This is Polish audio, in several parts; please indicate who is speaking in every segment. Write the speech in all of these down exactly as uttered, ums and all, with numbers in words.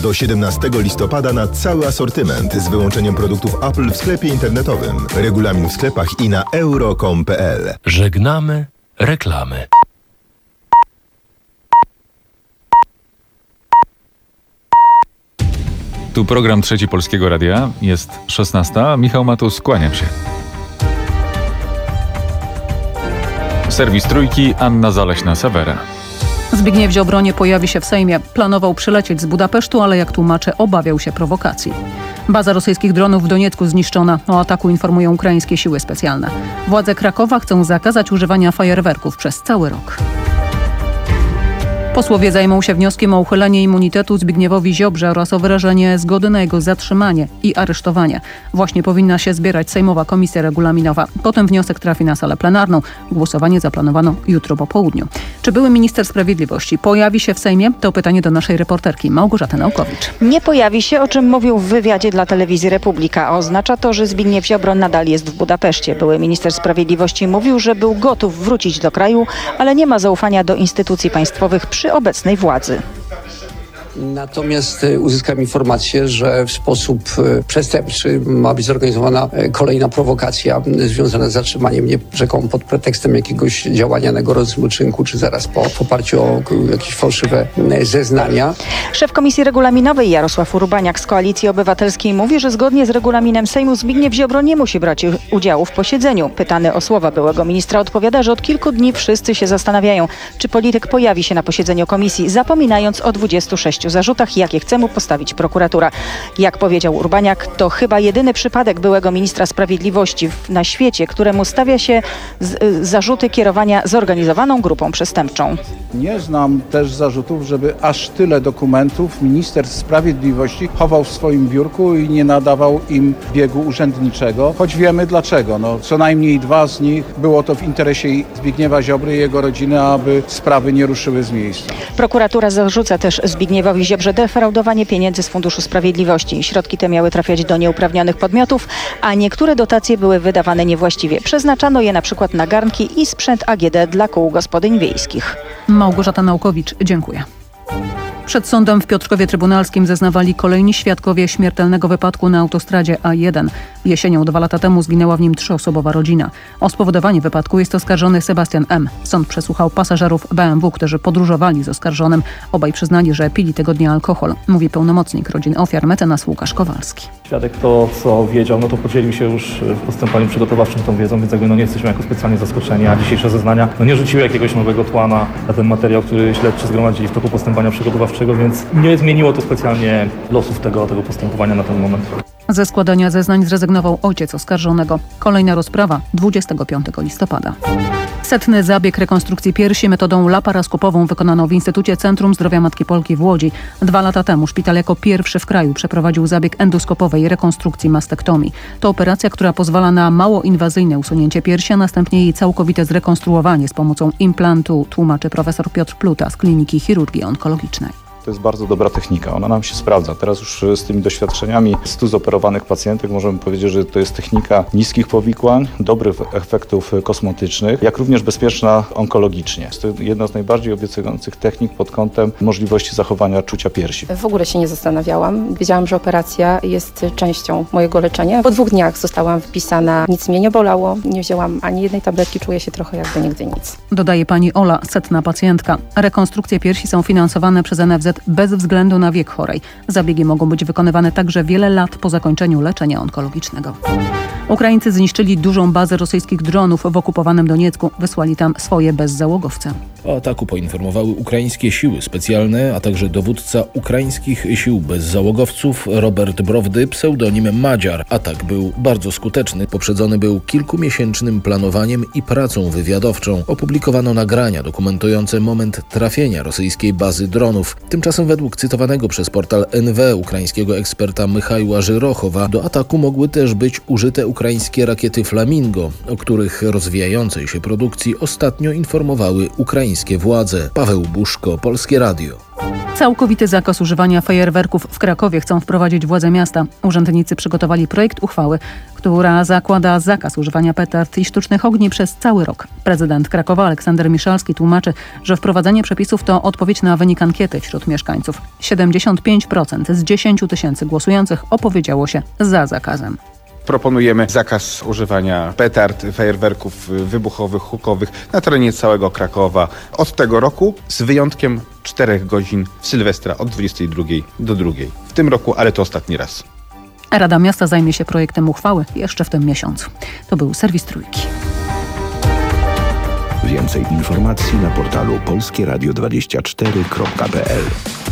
Speaker 1: Do siedemnastego listopada na cały asortyment z wyłączeniem produktów Apple w sklepie internetowym. Regulamin w sklepach i na euro kropka com kropka p l.
Speaker 2: Żegnamy reklamy.
Speaker 3: Tu program Trzeci Polskiego Radia. Jest szesnasta. Michał Matus, kłaniam się. Serwis Trójki, Anna Zaleśna-Sewera.
Speaker 4: Zbigniew Ziobro nie pojawi się w Sejmie. Planował przylecieć z Budapesztu, ale jak tłumaczy, obawiał się prowokacji. Baza rosyjskich dronów w Doniecku zniszczona. O ataku informują ukraińskie siły specjalne. Władze Krakowa chcą zakazać używania fajerwerków przez cały rok. Posłowie zajmą się wnioskiem o uchylenie immunitetu Zbigniewowi Ziobrze oraz o wyrażenie zgody na jego zatrzymanie i aresztowanie. Właśnie powinna się zbierać Sejmowa Komisja Regulaminowa. Potem wniosek trafi na salę plenarną. Głosowanie zaplanowano jutro po południu. Czy były minister sprawiedliwości pojawi się w Sejmie? To pytanie do naszej reporterki Małgorzaty Naukowicz.
Speaker 5: Nie pojawi się, o czym mówił w wywiadzie dla telewizji Republika. Oznacza to, że Zbigniew Ziobro nadal jest w Budapeszcie. Były minister sprawiedliwości mówił, że był gotów wrócić do kraju, ale nie ma zaufania do instytucji państwowych przy obecnej władzy.
Speaker 6: Natomiast uzyskałem informację, że w sposób przestępczy ma być zorganizowana kolejna prowokacja związana z zatrzymaniem mnie rzekomo pod pretekstem jakiegoś działania na gorącym uczynku, czy zaraz po w oparciu o jakieś fałszywe zeznania.
Speaker 5: Szef Komisji Regulaminowej Jarosław Urbaniak z Koalicji Obywatelskiej mówi, że zgodnie z regulaminem Sejmu Zbigniew Ziobro nie musi brać udziału w posiedzeniu. Pytany o słowa byłego ministra odpowiada, że od kilku dni wszyscy się zastanawiają, czy polityk pojawi się na posiedzeniu komisji, zapominając o dwudziestu sześciu zarzutach, jakie chce mu postawić prokuratura. Jak powiedział Urbaniak, to chyba jedyny przypadek byłego ministra sprawiedliwości w, na świecie, któremu stawia się z, y, zarzuty kierowania zorganizowaną grupą przestępczą.
Speaker 7: Nie znam też zarzutów, żeby aż tyle dokumentów minister sprawiedliwości chował w swoim biurku i nie nadawał im biegu urzędniczego, choć wiemy dlaczego. No, co najmniej dwa z nich było to w interesie Zbigniewa Ziobry i jego rodziny, aby sprawy nie ruszyły z miejsca.
Speaker 5: Prokuratura zarzuca też Zbigniewowi Ziobrze defraudowanie pieniędzy z Funduszu Sprawiedliwości. Środki te miały trafiać do nieuprawnionych podmiotów, a niektóre dotacje były wydawane niewłaściwie. Przeznaczano je na przykład na garnki i sprzęt A G D dla kół gospodyń wiejskich.
Speaker 4: Małgorzata Naukowicz, dziękuję. Przed sądem w Piotrkowie Trybunalskim zeznawali kolejni świadkowie śmiertelnego wypadku na autostradzie A jeden. Jesienią dwa lata temu zginęła w nim trzyosobowa rodzina. O spowodowanie wypadku jest oskarżony Sebastian M. Sąd przesłuchał pasażerów B M W, którzy podróżowali z oskarżonym. Obaj przyznali, że pili tego dnia alkohol, mówi pełnomocnik rodzin ofiar mecenas Łukasz Kowalski.
Speaker 8: Świadek to, co wiedział, no to podzielił się już w postępowaniu przygotowawczym tą wiedzą, więc jakby no nie jesteśmy jako specjalnie zaskoczeni, a dzisiejsze zeznania no nie rzuciły jakiegoś nowego tła na, na ten materiał, który śledczy zgromadzili w toku postępowania przygotowawczego, więc nie zmieniło to specjalnie losów tego, tego postępowania na ten moment.
Speaker 4: Ze składania zeznań zrezygnował ojciec oskarżonego. Kolejna rozprawa dwudziestego piątego listopada. Setny zabieg rekonstrukcji piersi metodą laparoskopową wykonano w Instytucie Centrum Zdrowia Matki Polki w Łodzi. Dwa lata temu szpital jako pierwszy w kraju przeprowadził zabieg endoskopowej rekonstrukcji mastektomii. To operacja, która pozwala na mało inwazyjne usunięcie piersi, a następnie jej całkowite zrekonstruowanie z pomocą implantu, tłumaczy profesor Piotr Pluta z Kliniki Chirurgii Onkologicznej.
Speaker 9: To jest bardzo dobra technika, ona nam się sprawdza. Teraz już z tymi doświadczeniami stu zoperowanych pacjentek możemy powiedzieć, że to jest technika niskich powikłań, dobrych efektów kosmetycznych, jak również bezpieczna onkologicznie. Jest to jedna z najbardziej obiecujących technik pod kątem możliwości zachowania czucia piersi.
Speaker 10: W ogóle się nie zastanawiałam. Wiedziałam, że operacja jest częścią mojego leczenia. Po dwóch dniach zostałam wpisana, nic mnie nie bolało, nie wzięłam ani jednej tabletki, czuję się trochę jakby nigdy nic.
Speaker 4: Dodaje pani Ola, setna pacjentka. Rekonstrukcje piersi są finansowane przez N F Z bez względu na wiek chorej. Zabiegi mogą być wykonywane także wiele lat po zakończeniu leczenia onkologicznego. Ukraińcy zniszczyli dużą bazę rosyjskich dronów w okupowanym Doniecku. Wysłali tam swoje bezzałogowce.
Speaker 2: O ataku poinformowały ukraińskie siły specjalne, a także dowódca ukraińskich sił bezzałogowców Robert Browdy, pseudonim Madziar. Atak był bardzo skuteczny. Poprzedzony był kilkumiesięcznym planowaniem i pracą wywiadowczą. Opublikowano nagrania dokumentujące moment trafienia rosyjskiej bazy dronów. Tymczasem według cytowanego przez portal N W ukraińskiego eksperta Michała Żyrochowa do ataku mogły też być użyte ukraińskie rakiety Flamingo, o których rozwijającej się produkcji ostatnio informowały ukraińskie ukraińskie władze. Paweł Buszko, Polskie Radio.
Speaker 4: Całkowity zakaz używania fajerwerków w Krakowie chcą wprowadzić władze miasta. Urzędnicy przygotowali projekt uchwały, która zakłada zakaz używania petard i sztucznych ogni przez cały rok. Prezydent Krakowa Aleksander Miszalski tłumaczy, że wprowadzenie przepisów to odpowiedź na wynik ankiety wśród mieszkańców. siedemdziesiąt pięć procent z dziesięciu tysięcy głosujących opowiedziało się za zakazem.
Speaker 11: Proponujemy zakaz używania petard, fajerwerków wybuchowych, hukowych na terenie całego Krakowa od tego roku, z wyjątkiem czterech godzin w Sylwestra od dwudziestej drugiej do drugiej. W tym roku, ale to ostatni raz.
Speaker 4: Rada Miasta zajmie się projektem uchwały jeszcze w tym miesiącu. To był serwis Trójki.
Speaker 12: Więcej informacji na portalu polskie radio dwadzieścia cztery kropka p l.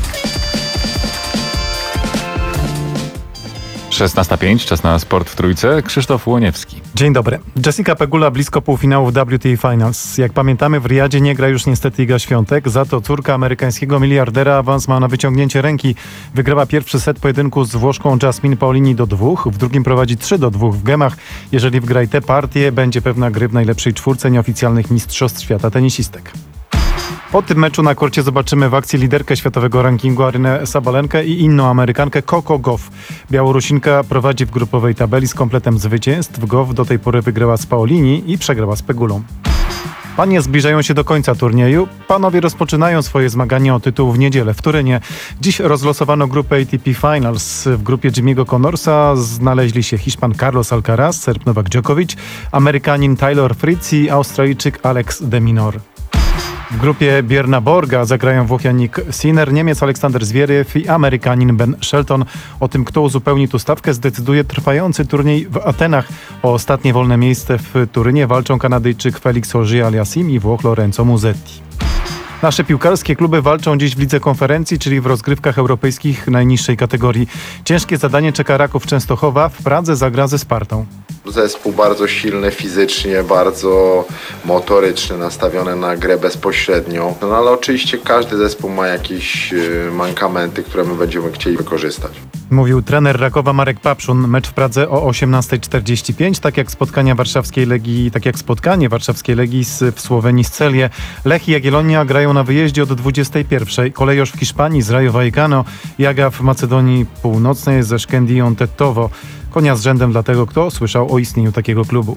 Speaker 3: szesnasta pięć, czas na sport w Trójce. Krzysztof Łoniewski.
Speaker 13: Dzień dobry. Jessica Pegula blisko półfinału w W T A Finals. Jak pamiętamy, w Riyadzie nie gra już niestety Iga Świątek, za to córka amerykańskiego miliardera awans ma na wyciągnięcie ręki. Wygrała pierwszy set pojedynku z Włoszką Jasmine Paolini do dwóch, w drugim prowadzi trzy do dwóch w gemach. Jeżeli wgra i tę partię, będzie pewna gry w najlepszej czwórce nieoficjalnych mistrzostw świata tenisistek. Po tym meczu na korcie zobaczymy w akcji liderkę światowego rankingu Arynę Sabalenkę i inną Amerykankę Coco Gauff. Białorusinka prowadzi w grupowej tabeli z kompletem zwycięstw. Gauff do tej pory wygrała z Paolini i przegrała z Pegulą. Panie zbliżają się do końca turnieju. Panowie rozpoczynają swoje zmagania o tytuł w niedzielę w Turynie. Dziś rozlosowano grupę A T P Finals. W grupie Jimmy'ego Connorsa znaleźli się Hiszpan Carlos Alcaraz, Serb Novak Djokovic, Amerykanin Taylor Fritz i Australijczyk Alex de Minaur. W grupie Björna Borga zagrają Włoch Jannik Sinner, Niemiec Aleksander Zwieryw i Amerykanin Ben Shelton. O tym, kto uzupełni tu stawkę, zdecyduje trwający turniej w Atenach. O ostatnie wolne miejsce w Turynie walczą Kanadyjczyk Felix Auger-Aliassime i Włoch Lorenzo Musetti. Nasze piłkarskie kluby walczą dziś w Lidze Konferencji, czyli w rozgrywkach europejskich najniższej kategorii. Ciężkie zadanie czeka Raków Częstochowa. W Pradze zagra ze Spartą.
Speaker 14: Zespół bardzo silny fizycznie, bardzo motoryczny, nastawiony na grę bezpośrednią. No ale oczywiście każdy zespół ma jakieś mankamenty, które my będziemy chcieli wykorzystać.
Speaker 13: Mówił trener Rakowa Marek Papszun. Mecz w Pradze o osiemnasta czterdzieści pięć, tak jak spotkania warszawskiej Legii, tak jak spotkanie warszawskiej Legii z, w Słowenii z Celię. Lech i Jagiellonia grają na wyjeździe od dwudziestej pierwszej. Kolejorz w Hiszpanii z Rayo Vallecano, Jaga w Macedonii Północnej ze Szkendiją Tetowo. Konia z rzędem dla tego, kto słyszał o istnieniu takiego klubu.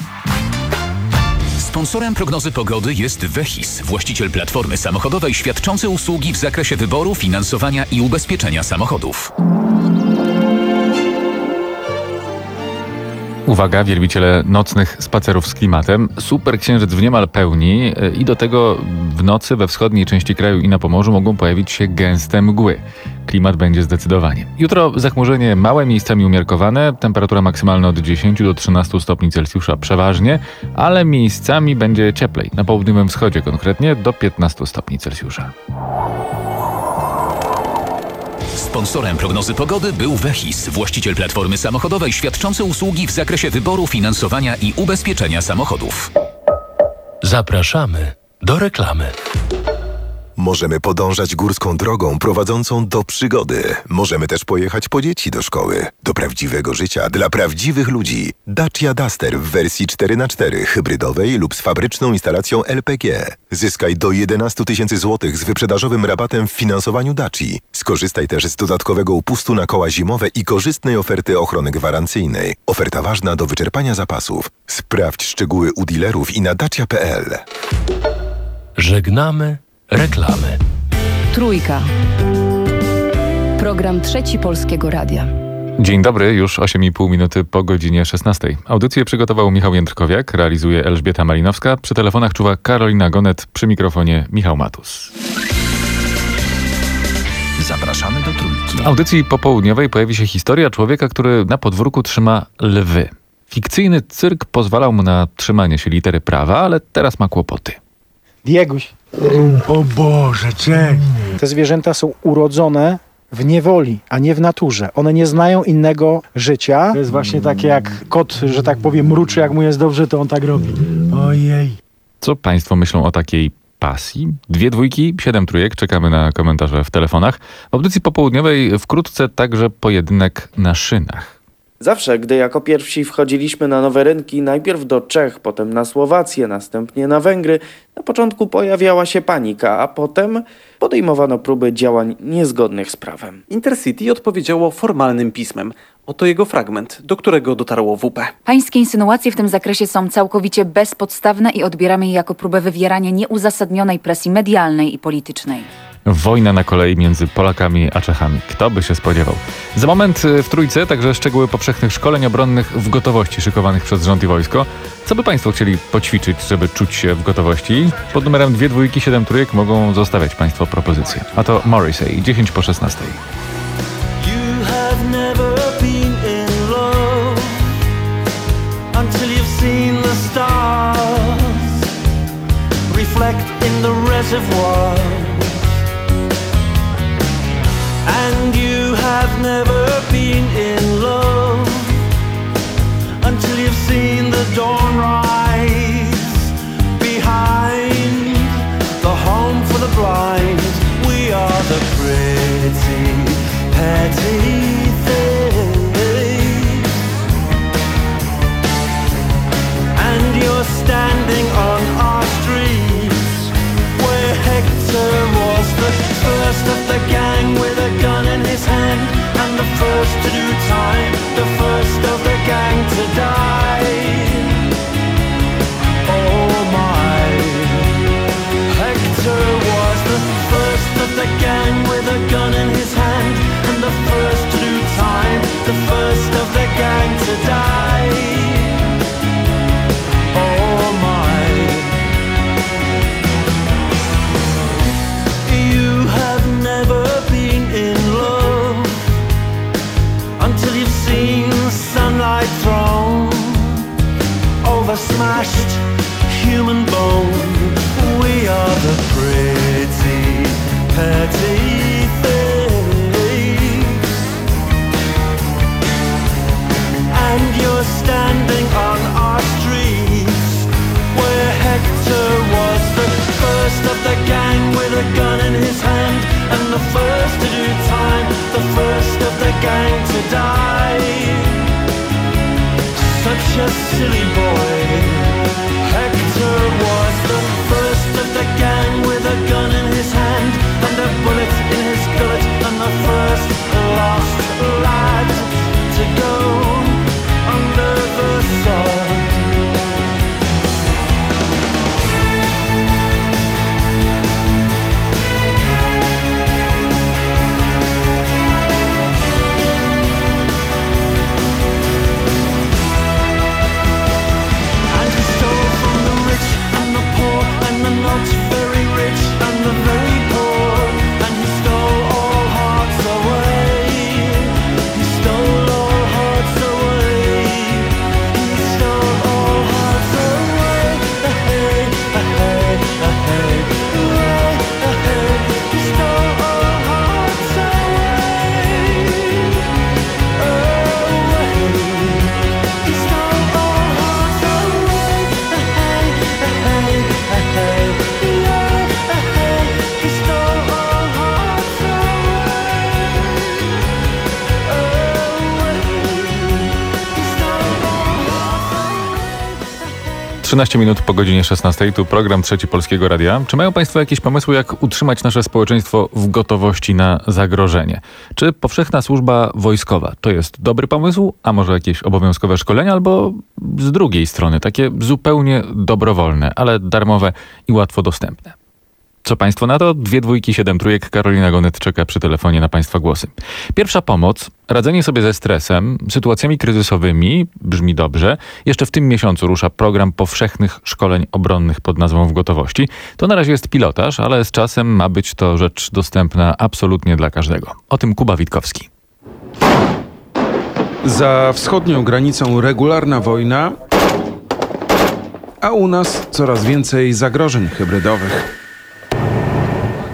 Speaker 15: Sponsorem prognozy pogody jest Vehis, właściciel platformy samochodowej świadczący usługi w zakresie wyboru, finansowania i ubezpieczenia samochodów.
Speaker 3: Uwaga, wielbiciele nocnych spacerów z klimatem. Super księżyc w niemal pełni i do tego w nocy we wschodniej części kraju i na Pomorzu mogą pojawić się gęste mgły. Klimat będzie zdecydowanie. Jutro zachmurzenie małe, miejscami umiarkowane, temperatura maksymalna od dziesięciu do trzynastu stopni Celsjusza przeważnie, ale miejscami będzie cieplej. Na południowym wschodzie konkretnie do piętnastu stopni Celsjusza.
Speaker 15: Sponsorem prognozy pogody był Vehis, właściciel platformy samochodowej świadczący usługi w zakresie wyboru, finansowania i ubezpieczenia samochodów.
Speaker 16: Zapraszamy do reklamy.
Speaker 1: Możemy podążać górską drogą prowadzącą do przygody. Możemy też pojechać po dzieci do szkoły. Do prawdziwego życia dla prawdziwych ludzi. Dacia Duster w wersji cztery na cztery, hybrydowej lub z fabryczną instalacją L P G. Zyskaj do jedenaście tysięcy złotych z wyprzedażowym rabatem w finansowaniu Daci. Skorzystaj też z dodatkowego upustu na koła zimowe i korzystnej oferty ochrony gwarancyjnej. Oferta ważna do wyczerpania zapasów. Sprawdź szczegóły u dealerów i na dacia kropka p l.
Speaker 16: Żegnamy reklamy.
Speaker 17: Trójka. Program Trzeci Polskiego Radia.
Speaker 3: Dzień dobry, już osiem i pół minuty po godzinie szesnastej. Audycję przygotował Michał Jędrkowiak, realizuje Elżbieta Malinowska. Przy telefonach czuwa Karolina Gonet, przy mikrofonie Michał Matus.
Speaker 16: Zapraszamy do Trójki.
Speaker 3: W audycji popołudniowej pojawi się historia człowieka, który na podwórku trzyma lwy. Fikcyjny cyrk pozwalał mu na trzymanie się litery prawa, ale teraz ma kłopoty.
Speaker 18: Dieguś. O Boże, cześć. Te zwierzęta są urodzone w niewoli, a nie w naturze. One nie znają innego życia. To jest właśnie takie jak kot, że tak powiem, mruczy, jak mu jest dobrze, to on tak robi. Ojej.
Speaker 3: Co państwo myślą o takiej pasji? Dwie dwójki, siedem trójek. Czekamy na komentarze w telefonach. W audycji popołudniowej wkrótce także pojedynek na szynach.
Speaker 19: Zawsze, gdy jako pierwsi wchodziliśmy na nowe rynki, najpierw do Czech, potem na Słowację, następnie na Węgry, na początku pojawiała się panika, a potem podejmowano próby działań niezgodnych z prawem.
Speaker 20: Intercity odpowiedziało formalnym pismem. Oto jego fragment, do którego dotarło W P.
Speaker 21: Pańskie insynuacje w tym zakresie są całkowicie bezpodstawne i odbieramy je jako próbę wywierania nieuzasadnionej presji medialnej i politycznej.
Speaker 3: Wojna na kolei między Polakami a Czechami. Kto by się spodziewał? Za moment w Trójce także szczegóły powszechnych szkoleń obronnych w gotowości szykowanych przez rząd i wojsko. Co by Państwo chcieli poćwiczyć, żeby czuć się w gotowości? Pod numerem dwie dwójki siedem trójek mogą zostawiać Państwo propozycje. A to Morrissey, dziesięć po szesnastej.
Speaker 22: And you have never been in love until you've seen the dawn rise behind the home for the blind. We are the pretty, petty things, and you're standing on our streets where Hector was the first of the gang with a gun in his hand, and the first to do time, the first of the gang to die. Oh my, Hector was the first of the gang with a gun in his hand, and the first to do time, the first of the gang to die. Oh my, you have never been in love until you've seen sunlight thrown over smashed human bone. We are the pretty, petty things, and you're standing on our streets where Hector was the first of the gang with a gun in his hand, and the first to do time, the first of the gang to die. Such a silly boy, Hector was the first of the gang with a gun in his hand and a bullet in his gullet, and the first lost lad to go under the sun. Not very rich and the very poor, and he stole all hearts away. He stole all hearts away. He stole all hearts away. Hey, hey, hey, hey. He stole all hearts away. Away. He stole all hearts away. Hey, hey, hey.
Speaker 3: trzynaście minut po godzinie szesnastej, tu program Trzeci Polskiego Radia. Czy mają Państwo jakieś pomysły, jak utrzymać nasze społeczeństwo w gotowości na zagrożenie? Czy powszechna służba wojskowa to jest dobry pomysł, a może jakieś obowiązkowe szkolenia, albo z drugiej strony takie zupełnie dobrowolne, ale darmowe i łatwo dostępne? Co Państwo na to? Dwie dwójki, siedem trójek. Karolina Gonet czeka przy telefonie na Państwa głosy. Pierwsza pomoc, radzenie sobie ze stresem, sytuacjami kryzysowymi, brzmi dobrze. Jeszcze w tym miesiącu rusza program powszechnych szkoleń obronnych pod nazwą W Gotowości. To na razie jest pilotaż, ale z czasem ma być to rzecz dostępna absolutnie dla każdego. O tym Kuba Witkowski.
Speaker 23: Za wschodnią granicą regularna wojna, a u nas coraz więcej zagrożeń hybrydowych.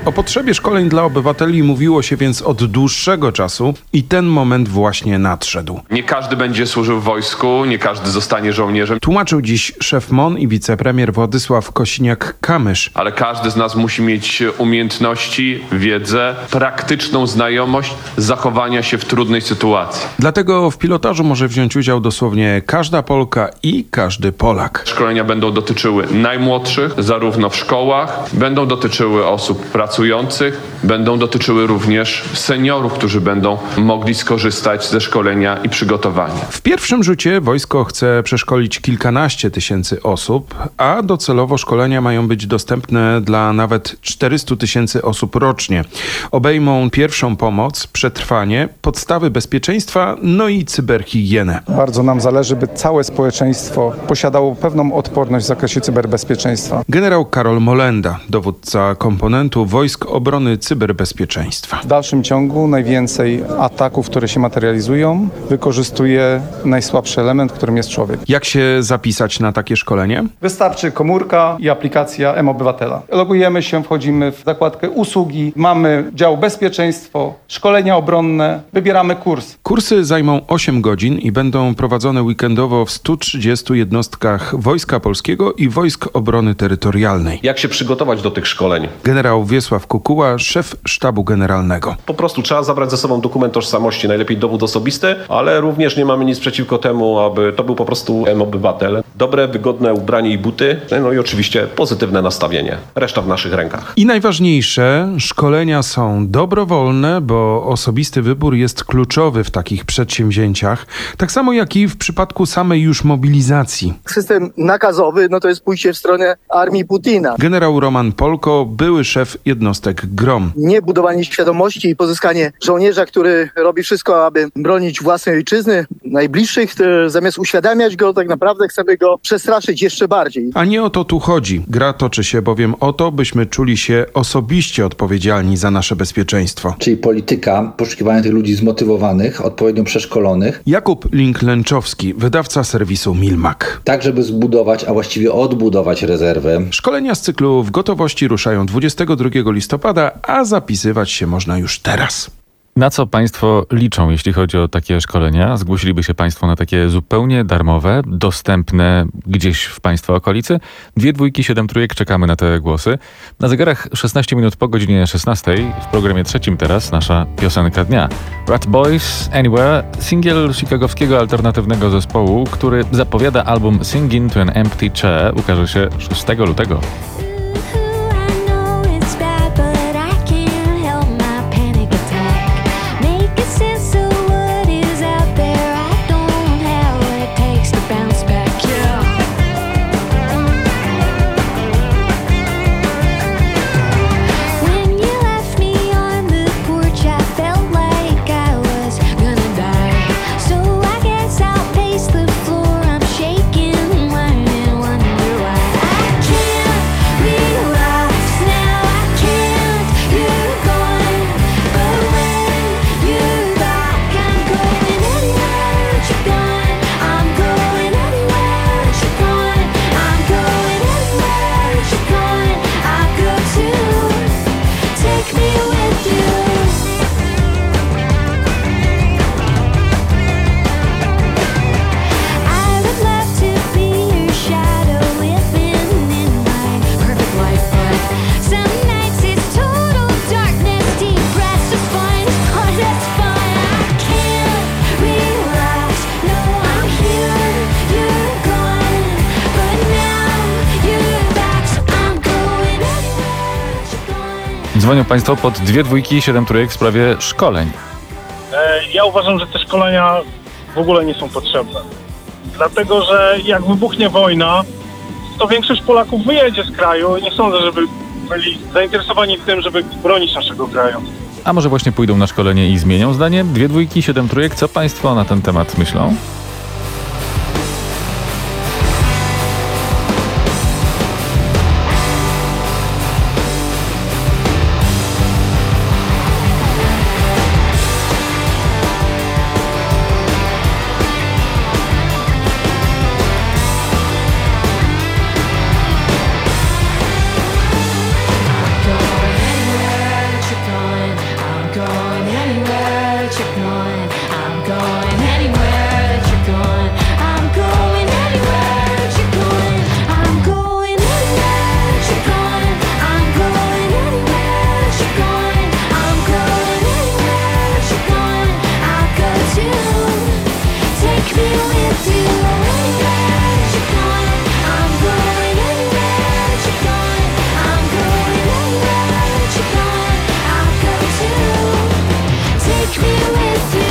Speaker 23: O potrzebie szkoleń dla obywateli mówiło się więc od dłuższego czasu i ten moment właśnie nadszedł.
Speaker 5: Nie każdy będzie służył w wojsku, nie każdy zostanie żołnierzem.
Speaker 23: Tłumaczył dziś szef M O N i wicepremier Władysław Kosiniak-Kamysz.
Speaker 5: Ale każdy z nas musi mieć umiejętności, wiedzę, praktyczną znajomość zachowania się w trudnej sytuacji.
Speaker 23: Dlatego w pilotażu może wziąć udział dosłownie każda Polka i każdy Polak.
Speaker 5: Szkolenia będą dotyczyły najmłodszych, zarówno w szkołach, będą dotyczyły osób pracujących, będą dotyczyły również seniorów, którzy będą mogli skorzystać ze szkolenia i przygotowania.
Speaker 23: W pierwszym rzucie wojsko chce przeszkolić kilkanaście tysięcy osób, a docelowo szkolenia mają być dostępne dla nawet czterystu tysięcy osób rocznie. Obejmą pierwszą pomoc, przetrwanie, podstawy bezpieczeństwa, no i cyberhigienę.
Speaker 6: Bardzo nam zależy, by całe społeczeństwo posiadało pewną odporność w zakresie cyberbezpieczeństwa.
Speaker 23: Generał Karol Molenda, dowódca komponentu Wojsk Obrony Cyberbezpieczeństwa.
Speaker 6: W dalszym ciągu najwięcej ataków, które się materializują, wykorzystuje najsłabszy element, którym jest człowiek.
Speaker 23: Jak się zapisać na takie szkolenie?
Speaker 6: Wystarczy komórka i aplikacja M-Obywatela. Logujemy się, wchodzimy w zakładkę usługi, mamy dział bezpieczeństwo, szkolenia obronne, wybieramy kurs.
Speaker 23: Kursy zajmą osiem godzin i będą prowadzone weekendowo w stu trzydziestu jednostkach Wojska Polskiego i Wojsk Obrony Terytorialnej.
Speaker 7: Jak się przygotować do tych szkoleń?
Speaker 23: Generał Wiesław Kukuła, szef sztabu generalnego.
Speaker 7: Po prostu trzeba zabrać ze sobą dokument tożsamości, najlepiej dowód osobisty, ale również nie mamy nic przeciwko temu, aby to był po prostu M-Obywatel. Dobre, wygodne ubranie i buty, no i oczywiście pozytywne nastawienie. Reszta w naszych rękach.
Speaker 23: I najważniejsze, szkolenia są dobrowolne, bo osobisty wybór jest kluczowy w takich przedsięwzięciach, tak samo jak i w przypadku samej już mobilizacji.
Speaker 24: System nakazowy, no to jest pójście w stronę armii Putina.
Speaker 23: Generał Roman Polko, były szef jednostek GROM.
Speaker 24: Nie budowanie świadomości i pozyskanie żołnierza, który robi wszystko, aby bronić własnej ojczyzny, najbliższych, zamiast uświadamiać go, tak naprawdę chcemy go przestraszyć jeszcze bardziej.
Speaker 23: A nie o to tu chodzi. Gra toczy się bowiem o to, byśmy czuli się osobiście odpowiedzialni za nasze bezpieczeństwo.
Speaker 25: Czyli polityka, poszukiwania tych ludzi zmotywowanych, odpowiednio przeszkolonych.
Speaker 23: Jakub Link-Lęczowski, wydawca serwisu Milmak.
Speaker 25: Tak, żeby zbudować, a właściwie odbudować rezerwę.
Speaker 23: Szkolenia z cyklu W gotowości ruszają dwudziestego drugiego listopada, a zapisywać się można już teraz.
Speaker 3: Na co państwo liczą, jeśli chodzi o takie szkolenia? Zgłosiliby się państwo na takie zupełnie darmowe, dostępne gdzieś w państwa okolicy? Dwie dwójki, siedem trójek, czekamy na te głosy. Na zegarach szesnaście minut po godzinie szesnastej, w programie trzecim teraz nasza piosenka dnia. Rat Boys Anywhere, singiel chicagowskiego alternatywnego zespołu, który zapowiada album Singing to an Empty Chair, ukaże się szóstego lutego. Dzwonią państwo pod dwie dwójki, siedem trójek w sprawie szkoleń.
Speaker 26: Ja uważam, że te szkolenia w ogóle nie są potrzebne. Dlatego, że jak wybuchnie wojna, to większość Polaków wyjedzie z kraju i nie sądzę, żeby byli zainteresowani tym, żeby bronić naszego kraju.
Speaker 3: A może właśnie pójdą na szkolenie i zmienią zdanie? Dwie dwójki, siedem trójek. Co państwo na ten temat myślą?
Speaker 2: that you're going. I'm going anywhere that you're going. I'm going anywhere that you're going. I'm going anywhere that you're going. I'm going anywhere that you're going. I'm going anywhere that you're going. I'll go too. Take me with you anywhere that you're going. I'm going anywhere that you're going. I'm going anywhere that you're going. I'll go too. Take me with you.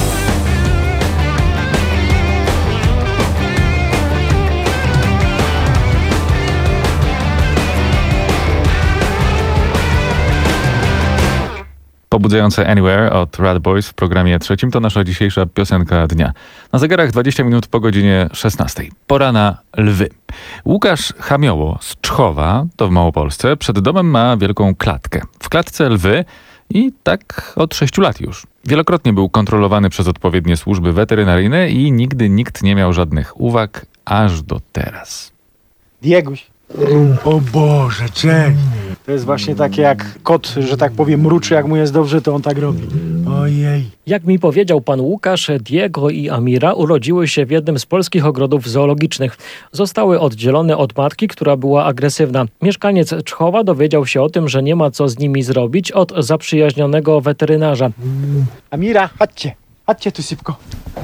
Speaker 3: Pobudzające Anywhere od Rad Boys w programie trzecim to nasza dzisiejsza piosenka dnia. Na zegarach dwadzieścia minut po godzinie szesnastej. Pora na lwy. Łukasz Chamioło z Czchowa, to w Małopolsce, przed domem ma wielką klatkę. W klatce lwy i tak od sześciu lat już. Wielokrotnie był kontrolowany przez odpowiednie służby weterynaryjne i nigdy nikt nie miał żadnych uwag, aż do teraz.
Speaker 18: Dieguś. O Boże, cześć. To jest właśnie takie jak kot, że tak powiem, mruczy, jak mu jest dobrze, to on tak robi. Ojej.
Speaker 4: Jak mi powiedział pan Łukasz, Diego i Amira urodziły się w jednym z polskich ogrodów zoologicznych. Zostały oddzielone od matki, która była agresywna. Mieszkaniec Czchowa dowiedział się o tym, że nie ma co z nimi zrobić od zaprzyjaźnionego weterynarza.
Speaker 18: Amira, chodźcie, chodźcie tu szybko.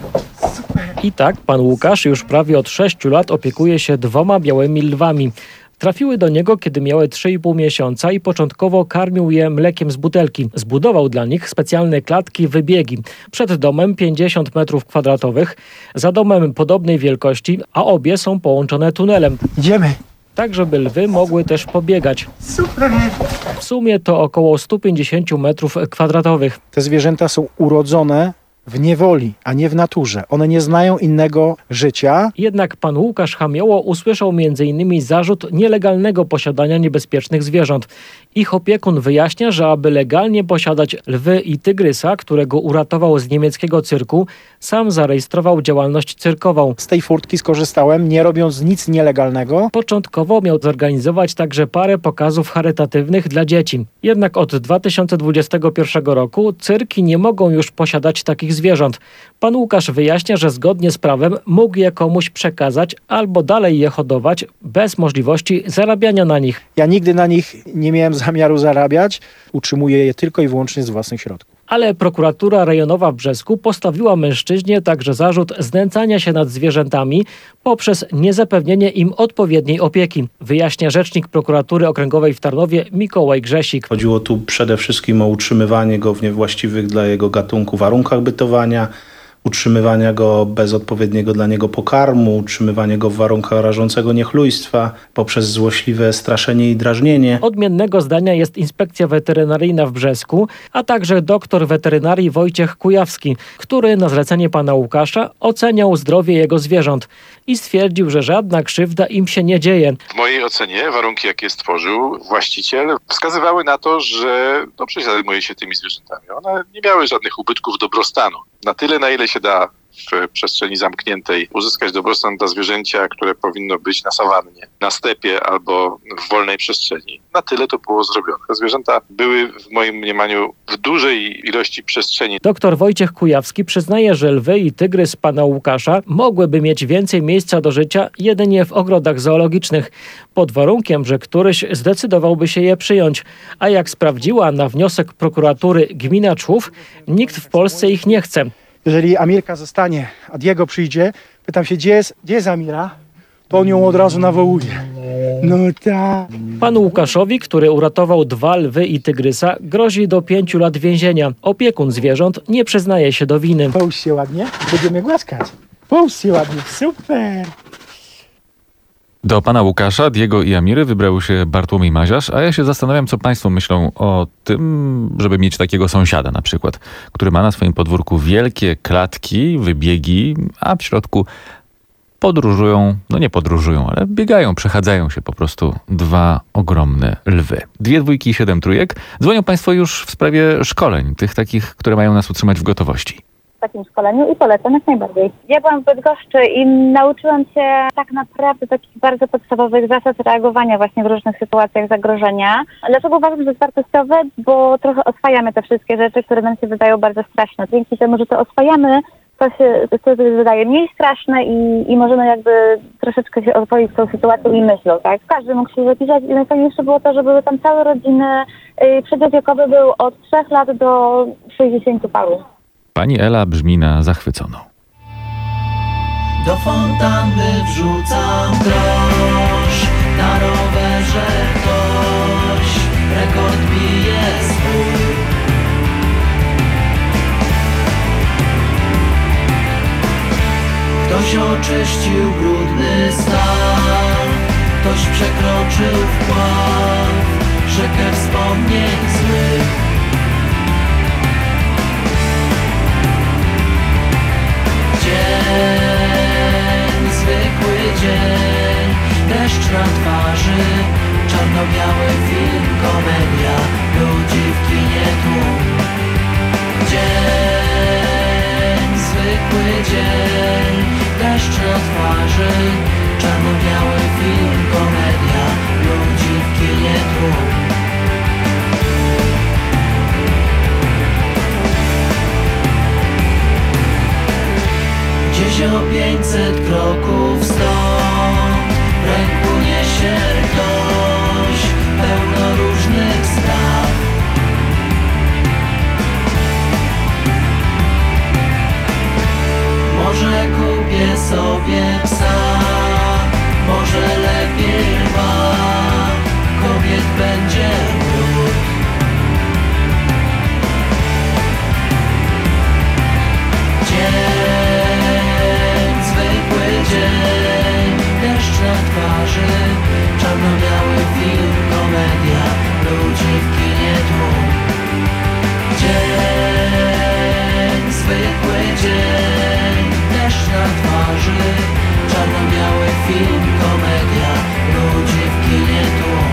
Speaker 4: I tak pan Łukasz już prawie od sześciu lat opiekuje się dwoma białymi lwami. Trafiły do niego, kiedy miały trzy i pół miesiąca i początkowo karmił je mlekiem z butelki. Zbudował dla nich specjalne klatki wybiegi. Przed domem pięćdziesiąt metrów kwadratowych, za domem podobnej wielkości, a obie są połączone tunelem.
Speaker 18: Idziemy.
Speaker 4: Tak, żeby lwy mogły też pobiegać.
Speaker 18: Super.
Speaker 4: W sumie to około sto pięćdziesiąt metrów kwadratowych.
Speaker 18: Te zwierzęta są urodzone w niewoli, a nie w naturze. One nie znają innego życia.
Speaker 4: Jednak pan Łukasz Chamioło usłyszał między innymi zarzut nielegalnego posiadania niebezpiecznych zwierząt. Ich opiekun wyjaśnia, że aby legalnie posiadać lwy i tygrysa, którego uratował z niemieckiego cyrku, sam zarejestrował działalność cyrkową.
Speaker 18: Z tej furtki skorzystałem, nie robiąc nic nielegalnego.
Speaker 4: Początkowo miał zorganizować także parę pokazów charytatywnych dla dzieci. Jednak od dwa tysiące dwudziestego pierwszego roku cyrki nie mogą już posiadać takich zwierząt. Pan Łukasz wyjaśnia, że zgodnie z prawem mógł je komuś przekazać albo dalej je hodować bez możliwości zarabiania na nich.
Speaker 18: Ja nigdy na nich nie miałem zamiaru zarabiać. Utrzymuję je tylko i wyłącznie z własnych środków.
Speaker 4: Ale prokuratura rejonowa w Brzesku postawiła mężczyźnie także zarzut znęcania się nad zwierzętami poprzez niezapewnienie im odpowiedniej opieki. Wyjaśnia rzecznik prokuratury okręgowej w Tarnowie Mikołaj Grzesik.
Speaker 8: Chodziło tu przede wszystkim o utrzymywanie go w niewłaściwych dla jego gatunku warunkach bytowania, utrzymywania go bez odpowiedniego dla niego pokarmu, utrzymywanie go w warunkach rażącego niechlujstwa poprzez złośliwe straszenie i drażnienie.
Speaker 4: Odmiennego zdania jest inspekcja weterynaryjna w Brzesku, a także doktor weterynarii Wojciech Kujawski, który na zlecenie pana Łukasza oceniał zdrowie jego zwierząt i stwierdził, że żadna krzywda im się nie dzieje.
Speaker 9: W mojej ocenie warunki, jakie stworzył właściciel, wskazywały na to, że dobrze zajmuje się tymi zwierzętami. One nie miały żadnych ubytków dobrostanu. Na tyle, na ile się da w przestrzeni zamkniętej uzyskać dobrostan dla zwierzęcia, które powinno być na sawannie, na stepie albo w wolnej przestrzeni. Na tyle to było zrobione. Te zwierzęta były w moim mniemaniu w dużej ilości przestrzeni.
Speaker 4: Doktor Wojciech Kujawski przyznaje, że lwy i tygrys pana Łukasza mogłyby mieć więcej miejsca do życia jedynie w ogrodach zoologicznych, pod warunkiem, że któryś zdecydowałby się je przyjąć. A jak sprawdziła na wniosek prokuratury gmina Człów, nikt w Polsce ich nie chce.
Speaker 18: Jeżeli Amirka zostanie, a Diego przyjdzie, pytam się, gdzie jest, gdzie jest Amira? To on ją od razu nawołuje. No tak.
Speaker 4: Panu Łukaszowi, który uratował dwa lwy i tygrysa, grozi do pięciu lat więzienia. Opiekun zwierząt nie przyznaje się do winy.
Speaker 18: Połóż się ładnie, będziemy głaskać. Połóż się ładnie, super.
Speaker 3: Do pana Łukasza, Diego i Amiry wybrał się Bartłomiej Maziarz, a ja się zastanawiam, co państwo myślą o tym, żeby mieć takiego sąsiada na przykład, który ma na swoim podwórku wielkie klatki, wybiegi, a w środku podróżują, no nie podróżują, ale biegają, przechadzają się po prostu dwa ogromne lwy. Dwie dwójki, siedem trójek. Dzwonią państwo już w sprawie szkoleń, tych takich, które mają nas utrzymać w gotowości.
Speaker 10: w takim szkoleniu i polecam jak najbardziej. Ja byłam w Bydgoszczy i nauczyłam się tak naprawdę takich bardzo podstawowych zasad reagowania właśnie w różnych sytuacjach zagrożenia. Dlaczego uważam, że to jest wartościowe? Bo trochę oswajamy te wszystkie rzeczy, które nam się wydają bardzo straszne. Dzięki temu, że to oswajamy, to się to wydaje mniej straszne i, i możemy jakby troszeczkę się oswoić z tą sytuacją i myślą, tak? Każdy mógł się zapisać i najfajniejsze było to, że były tam całe rodziny. Yy, przedział wiekowy był od trzech lat do sześćdziesięciu paru.
Speaker 3: Pani Ela brzmi na zachwyconą.
Speaker 22: Do fontanny wrzucam grosz, na rowerze ktoś rekord bije swój. Ktoś oczyścił brudny stan, ktoś przekroczył wpław, rzekę wspomnień złych. Dzień, zwykły dzień, deszcz na twarzy, czarno-biały film, komedia, ludzi w kinie tłum. Dzień, zwykły dzień, deszcz na twarzy, czarno-biały film, komedia, ludzi w kinie tłum. Gdzieś o pięćset kroków stąd w ręku niesie ktoś pełno różnych spraw. Może kupię sobie psa, może lepiej lwa, kobiet będzie brud. Dzień, zwykły dzień, deszcz na twarzy, czarno-biały film, komedia, ludzi w kinie tłum. Dzień, zwykły dzień, deszcz na twarzy, czarno-biały film, komedia, ludzi w kinie tłum.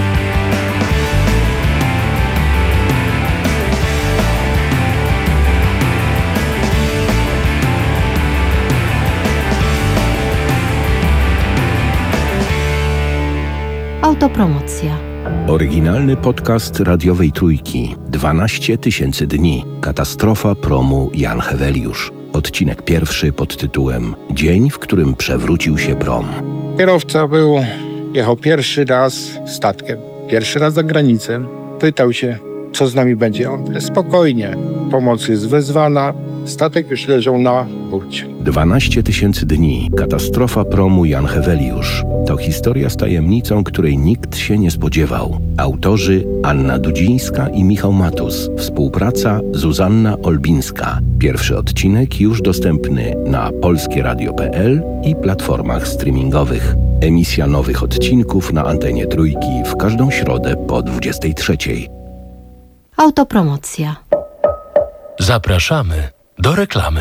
Speaker 11: Autopromocja.
Speaker 12: Oryginalny podcast radiowej Trójki. dwanaście tysięcy dni. Katastrofa promu Jan Heweliusz. Odcinek pierwszy pod tytułem Dzień, w którym przewrócił się prom.
Speaker 13: Kierowca był, jechał pierwszy raz statkiem, pierwszy raz za granicę. Pytał się, co z nami będzie. On spokojnie, pomoc jest wezwana, statek już leżał na burcie.
Speaker 12: dwanaście tysięcy dni. Katastrofa promu Jan Heweliusz. To historia z tajemnicą, której nikt się nie spodziewał. Autorzy Anna Dudzińska i Michał Matus. Współpraca Zuzanna Olbińska. Pierwszy odcinek już dostępny na polskie radio kropka p l i platformach streamingowych. Emisja nowych odcinków na antenie Trójki w każdą środę po dwudziestej trzeciej.
Speaker 11: Autopromocja.
Speaker 16: Zapraszamy do reklamy.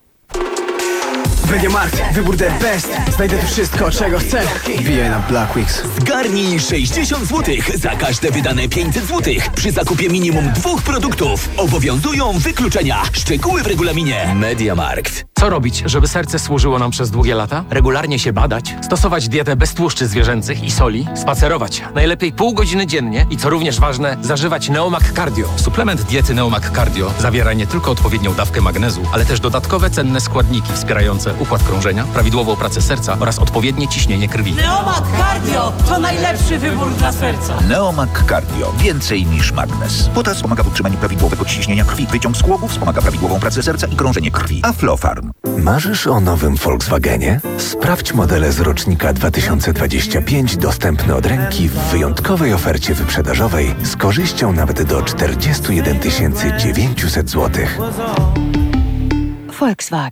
Speaker 14: W MediaMarkt wybór the best. Znajdę tu wszystko, czego chcę. Wbijaj na Black Weeks.
Speaker 15: Zgarnij sześćdziesiąt złotych za każde wydane pięćset złotych. Przy zakupie minimum dwóch produktów obowiązują wykluczenia. Szczegóły w regulaminie. MediaMarkt.
Speaker 27: Co robić, żeby serce służyło nam przez długie lata? Regularnie się badać, stosować dietę bez tłuszczy zwierzęcych i soli, spacerować, najlepiej pół godziny dziennie i co również ważne, zażywać Neomag Cardio. Suplement diety Neomag Cardio zawiera nie tylko odpowiednią dawkę magnezu, ale też dodatkowe cenne składniki wspierające układ krążenia, prawidłową pracę serca oraz odpowiednie ciśnienie krwi.
Speaker 28: Neomag Cardio to najlepszy wybór dla serca.
Speaker 29: Neomag Cardio. Więcej niż magnez. Potas wspomaga w utrzymaniu prawidłowego ciśnienia krwi. Wyciąg z kłobów wspomaga prawidłową pracę serca i krążenie krwi. Aflofarm.
Speaker 30: Marzysz o nowym Volkswagenie? Sprawdź modele z rocznika dwa tysiące dwudziestego piątego dostępne od ręki w wyjątkowej ofercie wyprzedażowej z korzyścią nawet do czterdzieści jeden tysięcy dziewięćset złotych.
Speaker 11: Volkswagen.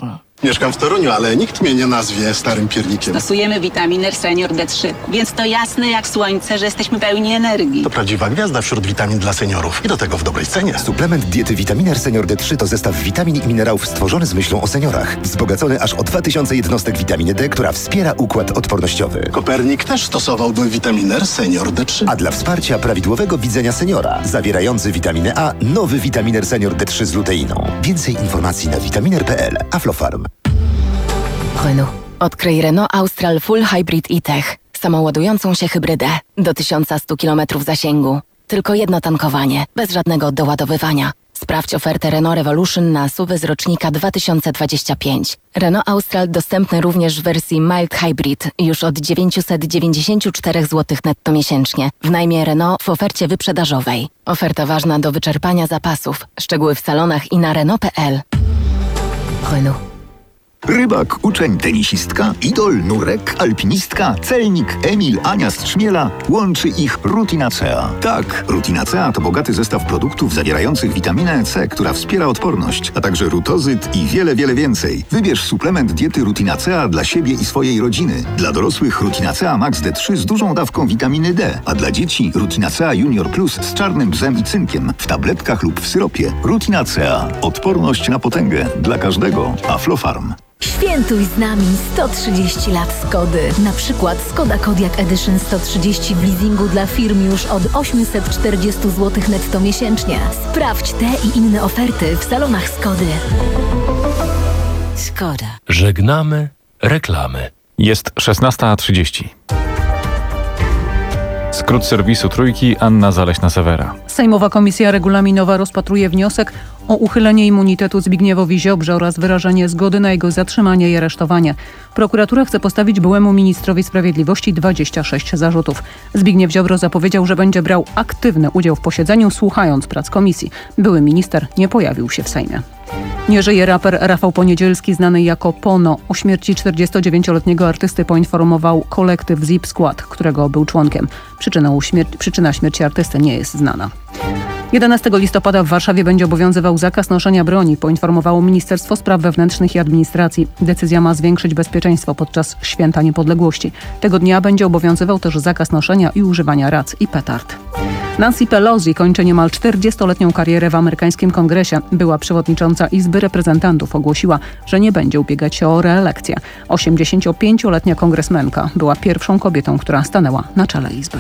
Speaker 1: Mieszkam w Toruniu, ale nikt mnie nie nazwie starym piernikiem.
Speaker 28: Stosujemy witaminer Senior D trzy, więc to jasne jak słońce, że jesteśmy pełni energii.
Speaker 1: To prawdziwa gwiazda wśród witamin dla seniorów i do tego w dobrej cenie.
Speaker 5: Suplement diety Vitaminer Senior D trzy to zestaw witamin i minerałów stworzony z myślą o seniorach. Wzbogacony aż o dwa tysiące jednostek witaminy D, która wspiera układ odpornościowy.
Speaker 1: Kopernik też stosowałby witaminer Senior D trzy.
Speaker 5: A dla wsparcia prawidłowego widzenia seniora, zawierający witaminę A, nowy witaminer Senior D trzy z luteiną. Więcej informacji na vitaminer kropka p l. Aflofarm.
Speaker 6: Renault. Odkryj Renault Austral Full Hybrid e-Tech. Samoładującą się hybrydę. Do tysiąc sto kilometrów zasięgu. Tylko jedno tankowanie, bez żadnego doładowywania. Sprawdź ofertę Renault Revolution na S U V z rocznika dwa tysiące dwudziesty piąty. Renault Austral dostępny również w wersji Mild Hybrid już od dziewięćset dziewięćdziesiąt cztery złote netto miesięcznie. W najmie Renault w ofercie wyprzedażowej. Oferta ważna do wyczerpania zapasów. Szczegóły w salonach i na Renault kropka p l. Renault.
Speaker 29: Rybak, uczeń, tenisistka, idol, nurek, alpinistka, celnik, Emil, Ania z Trzmiela. Łączy ich Rutinacea. Tak, Rutinacea to bogaty zestaw produktów zawierających witaminę C, która wspiera odporność, a także rutozyt i wiele, wiele więcej. Wybierz suplement diety Rutinacea dla siebie i swojej rodziny. Dla dorosłych Rutinacea Max D trzy z dużą dawką witaminy D, a dla dzieci Rutinacea Junior Plus z czarnym bzem i cynkiem w tabletkach lub w syropie. Rutinacea. Odporność na potęgę. Dla każdego. Aflofarm.
Speaker 7: Świętuj z nami sto trzydzieści lat Skody. Na przykład Skoda Kodiaq Edition sto trzydzieści w leasingu dla firm już od osiemset czterdzieści złotych netto miesięcznie. Sprawdź te i inne oferty w salonach Skody.
Speaker 16: Skoda. Żegnamy reklamy.
Speaker 3: Jest szesnasta trzydzieści. Skrót serwisu Trójki, Anna Zaleśna-Sewera.
Speaker 17: Sejmowa Komisja Regulaminowa rozpatruje wniosek o uchylenie immunitetu Zbigniewowi Ziobrze oraz wyrażenie zgody na jego zatrzymanie i aresztowanie. Prokuratura chce postawić byłemu ministrowi sprawiedliwości dwadzieścia sześć zarzutów. Zbigniew Ziobro zapowiedział, że będzie brał aktywny udział w posiedzeniu, słuchając prac komisji. Były minister nie pojawił się w Sejmie. Nie żyje raper Rafał Poniedzielski, znany jako Pono. O śmierci czterdziestodziewięcioletniego artysty poinformował kolektyw Zip Squad, którego był członkiem. Przyczyną śmier- przyczyna śmierci artysty nie jest znana. jedenastego listopada w Warszawie będzie obowiązywał zakaz noszenia broni, poinformowało Ministerstwo Spraw Wewnętrznych i Administracji. Decyzja ma zwiększyć bezpieczeństwo podczas Święta Niepodległości. Tego dnia będzie obowiązywał też zakaz noszenia i używania rac i petard. Nancy Pelosi kończy niemal czterdziestoletnią karierę w amerykańskim kongresie. Była przewodnicząca Izby Reprezentantów ogłosiła, że nie będzie ubiegać się o reelekcję. osiemdziesięciopięcioletnia kongresmenka była pierwszą kobietą, która stanęła na czele Izby.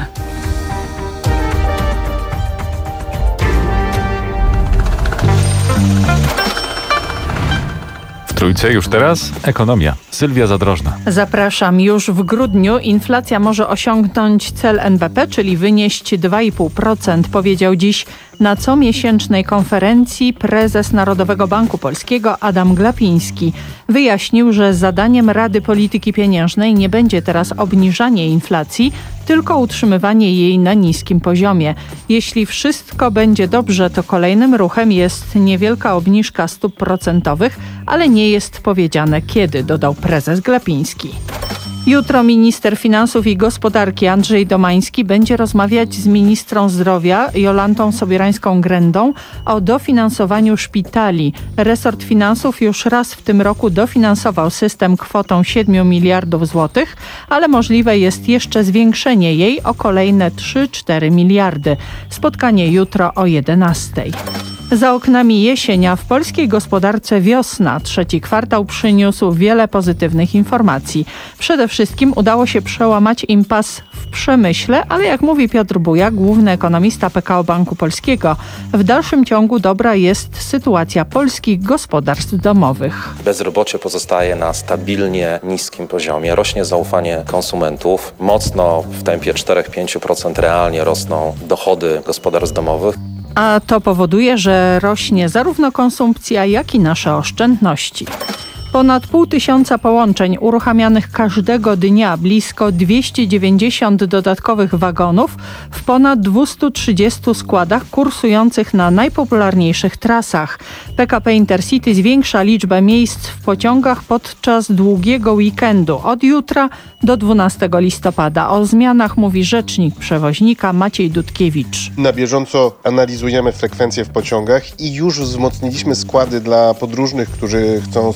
Speaker 3: W Trójce już teraz ekonomia. Sylwia Zadrożna.
Speaker 19: Zapraszam. Już w grudniu inflacja może osiągnąć cel N B P, czyli wynieść dwa i pół procent, powiedział dziś na comiesięcznej konferencji prezes Narodowego Banku Polskiego Adam Glapiński. Wyjaśnił, że zadaniem Rady Polityki Pieniężnej nie będzie teraz obniżanie inflacji, tylko utrzymywanie jej na niskim poziomie. Jeśli wszystko będzie dobrze, to kolejnym ruchem jest niewielka obniżka stóp procentowych, ale nie jest powiedziane kiedy, dodał prezes Glapiński. Jutro minister finansów i gospodarki Andrzej Domański będzie rozmawiać z ministrą zdrowia Jolantą Sobierańską-Grendą o dofinansowaniu szpitali. Resort finansów już raz w tym roku dofinansował system kwotą siedmiu miliardów złotych, ale możliwe jest jeszcze zwiększenie jej o kolejne trzy cztery miliardy. Spotkanie jutro o jedenastej. Za oknami jesień, a w polskiej gospodarce wiosna. Trzeci kwartał przyniósł wiele pozytywnych informacji. Przede wszystkim udało się przełamać impas w przemyśle, ale jak mówi Piotr Buja, główny ekonomista P K O Banku Polskiego, w dalszym ciągu dobra jest sytuacja polskich gospodarstw domowych.
Speaker 20: Bezrobocie pozostaje na stabilnie niskim poziomie, rośnie zaufanie konsumentów, mocno w tempie cztery do pięciu procent realnie rosną dochody gospodarstw domowych.
Speaker 19: A to powoduje, że rośnie zarówno konsumpcja, jak i nasze oszczędności. Ponad pół tysiąca połączeń uruchamianych każdego dnia, blisko dwieście dziewięćdziesiąt dodatkowych wagonów w ponad dwieście trzydzieści składach kursujących na najpopularniejszych trasach. P K P Intercity zwiększa liczbę miejsc w pociągach podczas długiego weekendu od jutra do dwunastego listopada. O zmianach mówi rzecznik przewoźnika Maciej Dudkiewicz.
Speaker 21: Na bieżąco analizujemy frekwencję w pociągach i już wzmocniliśmy składy dla podróżnych, którzy chcą spędzić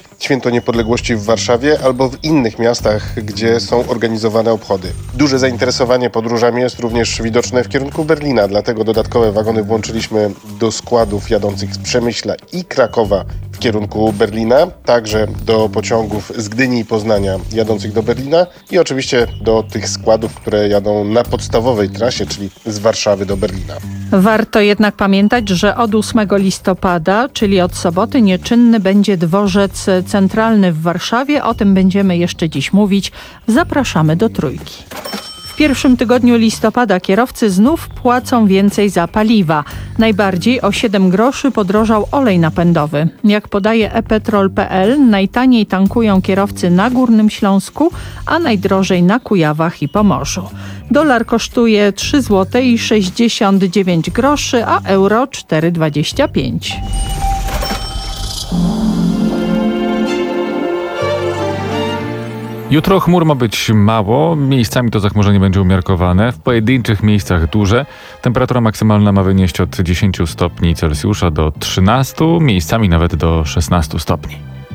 Speaker 21: Święto Niepodległości w Warszawie albo w innych miastach, gdzie są organizowane obchody. Duże zainteresowanie podróżami jest również widoczne w kierunku Berlina, dlatego dodatkowe wagony włączyliśmy do składów jadących z Przemyśla i Krakowa w kierunku Berlina, także do pociągów z Gdyni i Poznania jadących do Berlina i oczywiście do tych składów, które jadą na podstawowej trasie, czyli z Warszawy do Berlina.
Speaker 19: Warto jednak pamiętać, że od ósmego listopada, czyli od soboty, nieczynny będzie dworzec centralny w Warszawie. O tym będziemy jeszcze dziś mówić. Zapraszamy do Trójki. W pierwszym tygodniu listopada kierowcy znów płacą więcej za paliwa. Najbardziej o siedem groszy podrożał olej napędowy. Jak podaje e petrol kropka p l, najtaniej tankują kierowcy na Górnym Śląsku, a najdrożej na Kujawach i Pomorzu. Dolar kosztuje trzy złote sześćdziesiąt dziewięć groszy, a euro cztery dwadzieścia pięć.
Speaker 3: Jutro chmur ma być mało, miejscami to zachmurzenie będzie umiarkowane, w pojedynczych miejscach duże. Temperatura maksymalna ma wynieść od dziesięciu stopni Celsjusza do trzynastu, miejscami nawet do szesnastu stopni.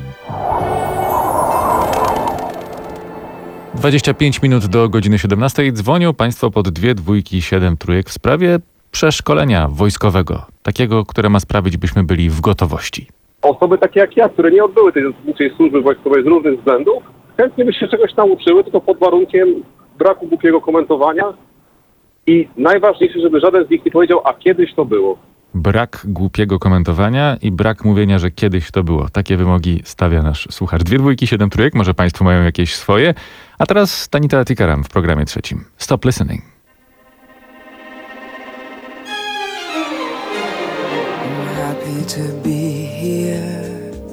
Speaker 3: dwadzieścia pięć minut do godziny siedemnastej. Dzwonią Państwo pod dwie dwójki siedem trójek w sprawie przeszkolenia wojskowego, takiego, które ma sprawić, byśmy byli w gotowości.
Speaker 2: Osoby takie jak ja, które nie odbyły tej zasadniczej służby wojskowej z różnych względów, chętnie by się czegoś nauczyły, tylko pod warunkiem braku głupiego komentowania i najważniejsze, żeby żaden z nich nie powiedział, a kiedyś to było.
Speaker 3: Brak głupiego komentowania i brak mówienia, że kiedyś to było. Takie wymogi stawia nasz słuchacz. Dwie dwójki, siedem trójek, może Państwo mają jakieś swoje. A teraz Tanita Tikaram w programie trzecim. Stop listening.
Speaker 4: I'm happy to be here.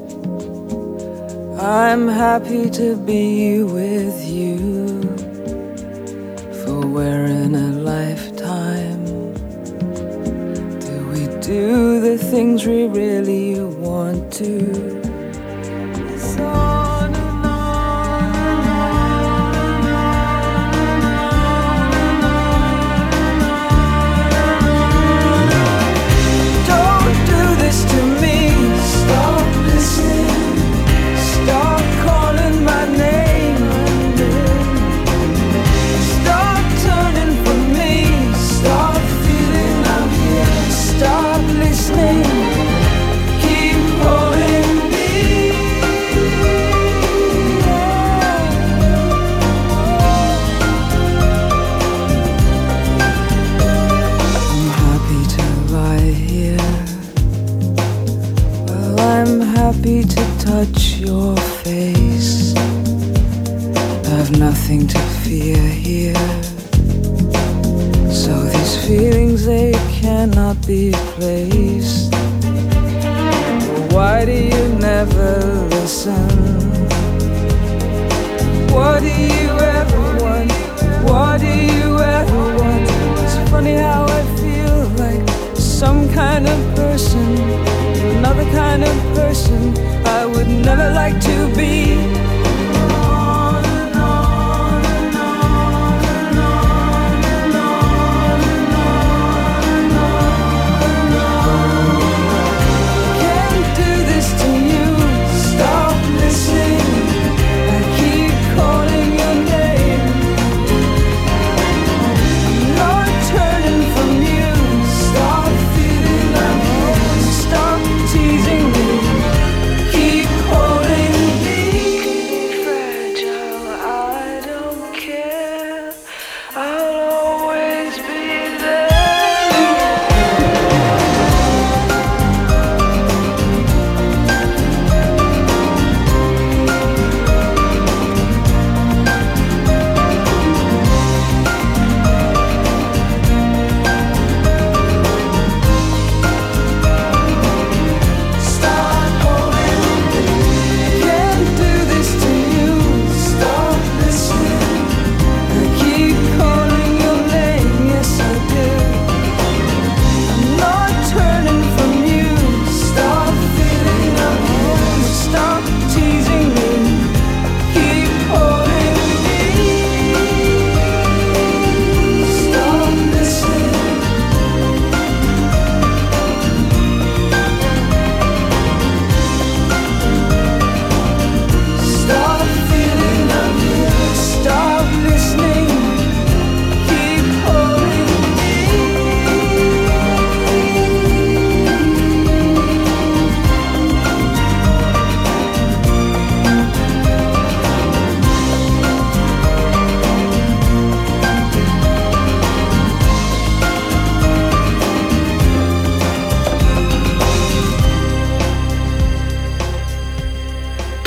Speaker 4: I'm happy to be with you. For we're in a lifetime. Do we do the things we really want to? It's on and on and on and on and on and on and on. Don't do this to me. Stop listening. Stop calling my name. Stop turning from me. Stop feeling I'm here. Stop listening. Keep holding me. I'm happy to lie here. Well, I'm happy to touch your face. I've nothing to fear here. So these feelings, they cannot be placed. Why do you never listen? What do you ever want? What do you ever want? It's funny how I feel like some kind of person, another kind of person I would never like to be. On and on and on and on and on and on and on and on. Can't do this to you. Stop listening. I keep calling your name. I'm not turning from you. Stop feeling I'm here. Stop teasing me. Keep holding me.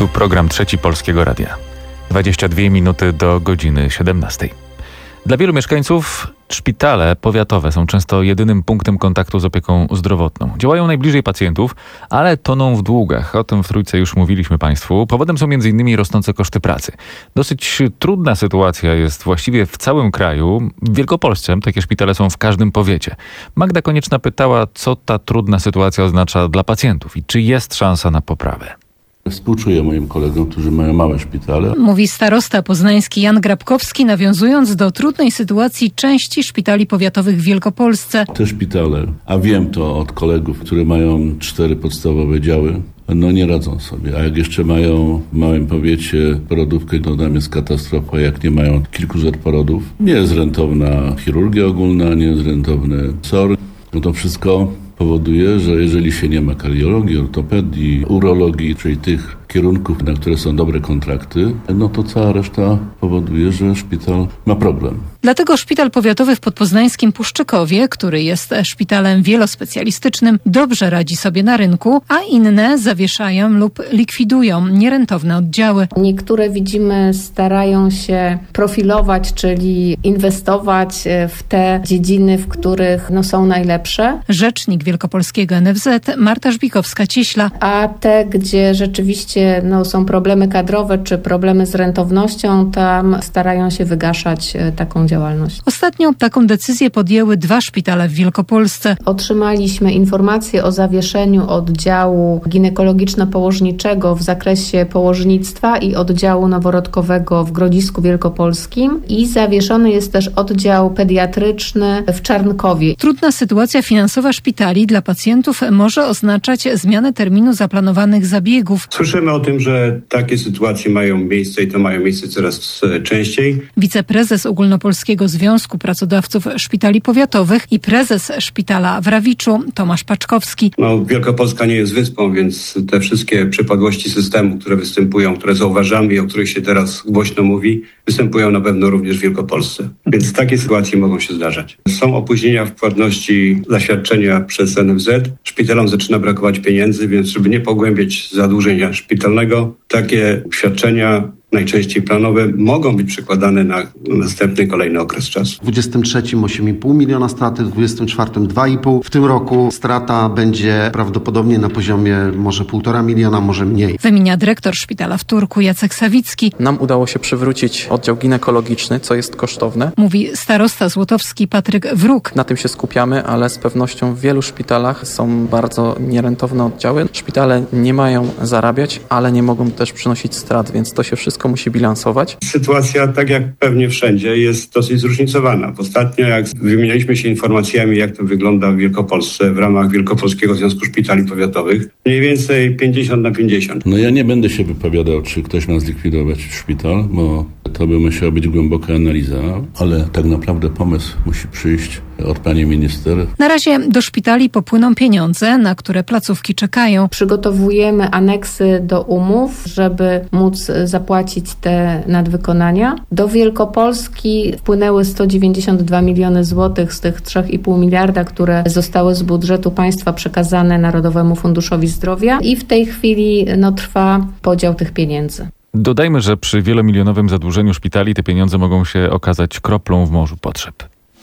Speaker 3: Tu program Trzeci Polskiego Radia. dwadzieścia dwie minuty do godziny siedemnastej. Dla wielu mieszkańców szpitale powiatowe są często jedynym punktem kontaktu z opieką zdrowotną. Działają najbliżej pacjentów, ale toną w długach. O tym w Trójce już mówiliśmy Państwu. Powodem są między innymi rosnące koszty pracy. Dosyć trudna sytuacja jest właściwie w całym kraju. W Wielkopolsce takie szpitale są w każdym powiecie. Magda Konieczna pytała, co ta trudna sytuacja oznacza dla pacjentów i czy jest szansa na poprawę.
Speaker 8: Współczuję moim kolegom, którzy mają małe szpitale.
Speaker 17: Mówi starosta poznański Jan Grabkowski, nawiązując do trudnej sytuacji części szpitali powiatowych w Wielkopolsce.
Speaker 8: Te szpitale, a wiem to od kolegów, które mają cztery podstawowe działy, no nie radzą sobie. A jak jeszcze mają w małym powiecie porodówkę, to tam jest katastrofa. Jak nie mają kilkuset porodów, nie jest rentowna chirurgia ogólna, nie jest rentowny S O R. No to wszystko powoduje, że jeżeli się nie ma kardiologii, ortopedii, urologii, czyli tych kierunków, na które są dobre kontrakty, no to cała reszta powoduje, że szpital ma problem.
Speaker 17: Dlatego szpital powiatowy w podpoznańskim Puszczykowie, który jest szpitalem wielospecjalistycznym, dobrze radzi sobie na rynku, a inne zawieszają lub likwidują nierentowne oddziały.
Speaker 9: Niektóre, widzimy, starają się profilować, czyli inwestować w te dziedziny, w których no, są najlepsze.
Speaker 17: Rzecznik wielkopolskiego N F Z Marta Żbikowska-Cieśla.
Speaker 9: A te, gdzie rzeczywiście no, są problemy kadrowe czy problemy z rentownością, tam starają się wygaszać taką działalność.
Speaker 17: Ostatnio taką decyzję podjęły dwa szpitale w Wielkopolsce.
Speaker 9: Otrzymaliśmy informację o zawieszeniu oddziału ginekologiczno-położniczego w zakresie położnictwa i oddziału noworodkowego w Grodzisku Wielkopolskim i zawieszony jest też oddział pediatryczny w Czarnkowie.
Speaker 17: Trudna sytuacja finansowa szpitali dla pacjentów może oznaczać zmianę terminu zaplanowanych zabiegów.
Speaker 10: Słyszymy o tym, że takie sytuacje mają miejsce i to mają miejsce coraz częściej.
Speaker 17: Wiceprezes Ogólnopolskiego Związku Pracodawców Szpitali Powiatowych i prezes szpitala w Rawiczu Tomasz Paczkowski.
Speaker 10: No, Wielkopolska nie jest wyspą, więc te wszystkie przypadłości systemu, które występują, które zauważamy i o których się teraz głośno mówi, występują na pewno również w Wielkopolsce. Więc takie sytuacje mogą się zdarzać. Są opóźnienia w płatności zaświadczenia przez N F Z. Szpitalom zaczyna brakować pieniędzy, więc żeby nie pogłębiać zadłużenia szpitalnego, takie świadczenia najczęściej planowe, mogą być przekładane na następny, kolejny okres czasu.
Speaker 13: W dwudziestym trzecim osiem i pół miliona straty, w dwudziestym czwartym dwa i pół. W tym roku strata będzie prawdopodobnie na poziomie może półtora miliona, może mniej.
Speaker 17: Wymienia dyrektor szpitala w Turku Jacek Sawicki.
Speaker 18: Nam udało się przywrócić oddział ginekologiczny, co jest kosztowne.
Speaker 17: Mówi starosta złotowski Patryk Wróg.
Speaker 18: Na tym się skupiamy, ale z pewnością w wielu szpitalach są bardzo nierentowne oddziały. Szpitale nie mają zarabiać, ale nie mogą też przynosić strat, więc to się wszystko musi bilansować.
Speaker 10: Sytuacja, tak jak pewnie wszędzie, jest dosyć zróżnicowana. Ostatnio, jak wymienialiśmy się informacjami, jak to wygląda w Wielkopolsce w ramach Wielkopolskiego Związku Szpitali Powiatowych, mniej więcej pięćdziesiąt na pięćdziesiąt.
Speaker 8: No ja nie będę się wypowiadał, czy ktoś ma zlikwidować szpital, bo to by musiała być głęboka analiza, ale tak naprawdę pomysł musi przyjść od pani minister.
Speaker 17: Na razie do szpitali popłyną pieniądze, na które placówki czekają.
Speaker 9: Przygotowujemy aneksy do umów, żeby móc zapłacić te nadwykonania. Do Wielkopolski wpłynęły sto dziewięćdziesiąt dwa miliony złotych z tych trzy i pół miliarda, które zostały z budżetu państwa przekazane Narodowemu Funduszowi Zdrowia i w tej chwili no, trwa podział tych pieniędzy.
Speaker 3: Dodajmy, że przy wielomilionowym zadłużeniu szpitali te pieniądze mogą się okazać kroplą w morzu potrzeb.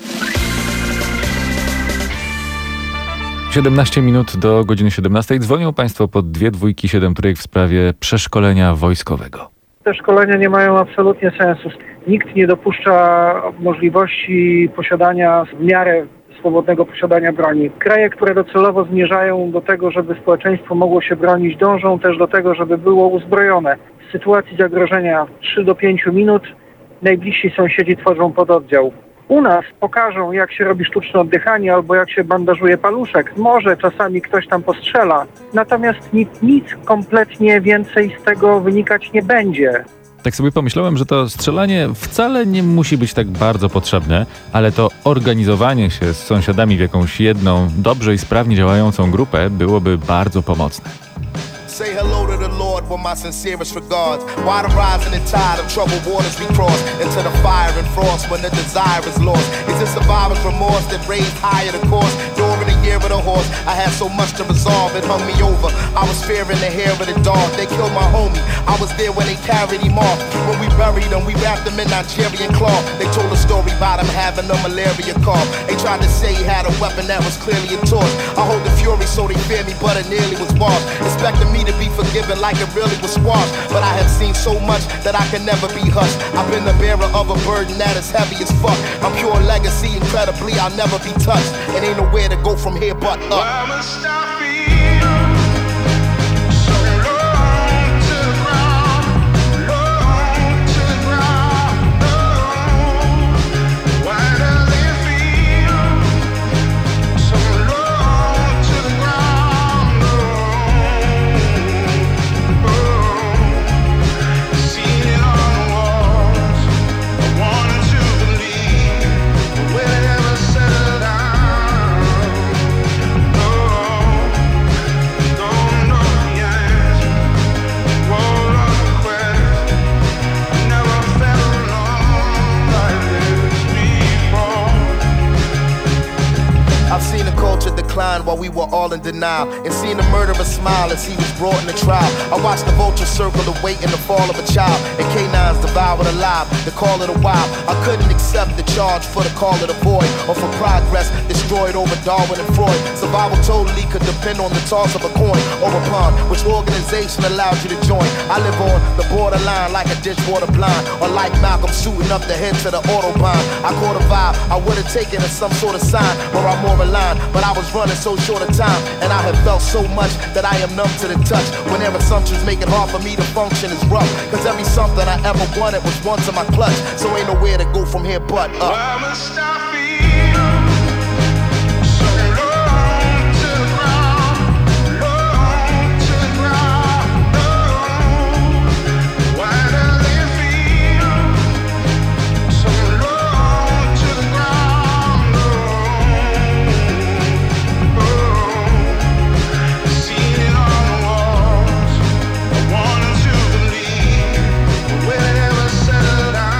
Speaker 3: siedemnaście minut do godziny siedemnastej. Dzwonią Państwo pod dwie dwójki siedem trójek w sprawie przeszkolenia wojskowego.
Speaker 22: Te szkolenia nie mają absolutnie sensu. Nikt nie dopuszcza możliwości posiadania w miarę swobodnego posiadania broni. Kraje, które docelowo zmierzają do tego, żeby społeczeństwo mogło się bronić, dążą też do tego, żeby było uzbrojone. W sytuacji zagrożenia trzy do pięciu minut najbliżsi sąsiedzi tworzą pododdział. U nas pokażą, jak się robi sztuczne oddychanie albo jak się bandażuje paluszek. Może czasami ktoś tam postrzela, natomiast nic, nic kompletnie więcej z tego wynikać nie będzie.
Speaker 3: Tak sobie pomyślałem, że to strzelanie wcale nie musi być tak bardzo potrzebne, ale to organizowanie się z sąsiadami w jakąś jedną, dobrze i sprawnie działającą grupę byłoby bardzo pomocne.
Speaker 23: Say hello to the Lord with my sincerest regards. Why the rising and tide of troubled waters we cross into the fire and frost when the desire is lost? Is it survivor's remorse that raised higher the course? During the year of the horse, I had so much to resolve, it hung me over. I was fearing the hair of the dog, they killed my homie. I was there when they carried him off. When we buried him, we wrapped him in Nigerian cloth. They told a story about him having a malaria cough. They tried to say he had a weapon that was clearly a torch. I hold the fury so they fear me, but it nearly was boss. Expecting me to be forgiven like it really was squashed. But I have seen so much that I can never be hushed. I've been the bearer of a burden that is heavy as fuck. I'm pure legacy, incredibly, I'll never be touched. It ain't nowhere to go from here but up. Why must I feel so low to the ground, low to the ground, low? Why does it feel so low to the ground, low? Seen it on the walls, I wanted to believe, but will it ever settle down? I've seen the culture decline while we were all in denial, and seen the murderer smile as he was brought in the trial. I watched the vulture circle the weight in the fall of a child, and canines devoured alive, the call of the wild. I couldn't accept the charge for the call of the void, or for progress destroyed over Darwin and Freud. Survival totally could depend on the toss of a coin or a pawn. Which organization allowed you to join? I live on the borderline like a dishwater blind, or like Malcolm shooting up the head to the Autobahn. I caught a vibe, I would have taken it as some sort of sign, or I'm more aligned, but I was running so short of time, and I have felt so much that I am numb to the touch. When their assumptions make it hard for me to function is rough, cause every something I ever wanted was once in my clutch, so ain't nowhere to go from here but up. Why must I feel so low to the ground, low to the ground, low? Why does it feel so low to the ground, low? Seen it on the walls, I wanted to believe, but will it ever settle down?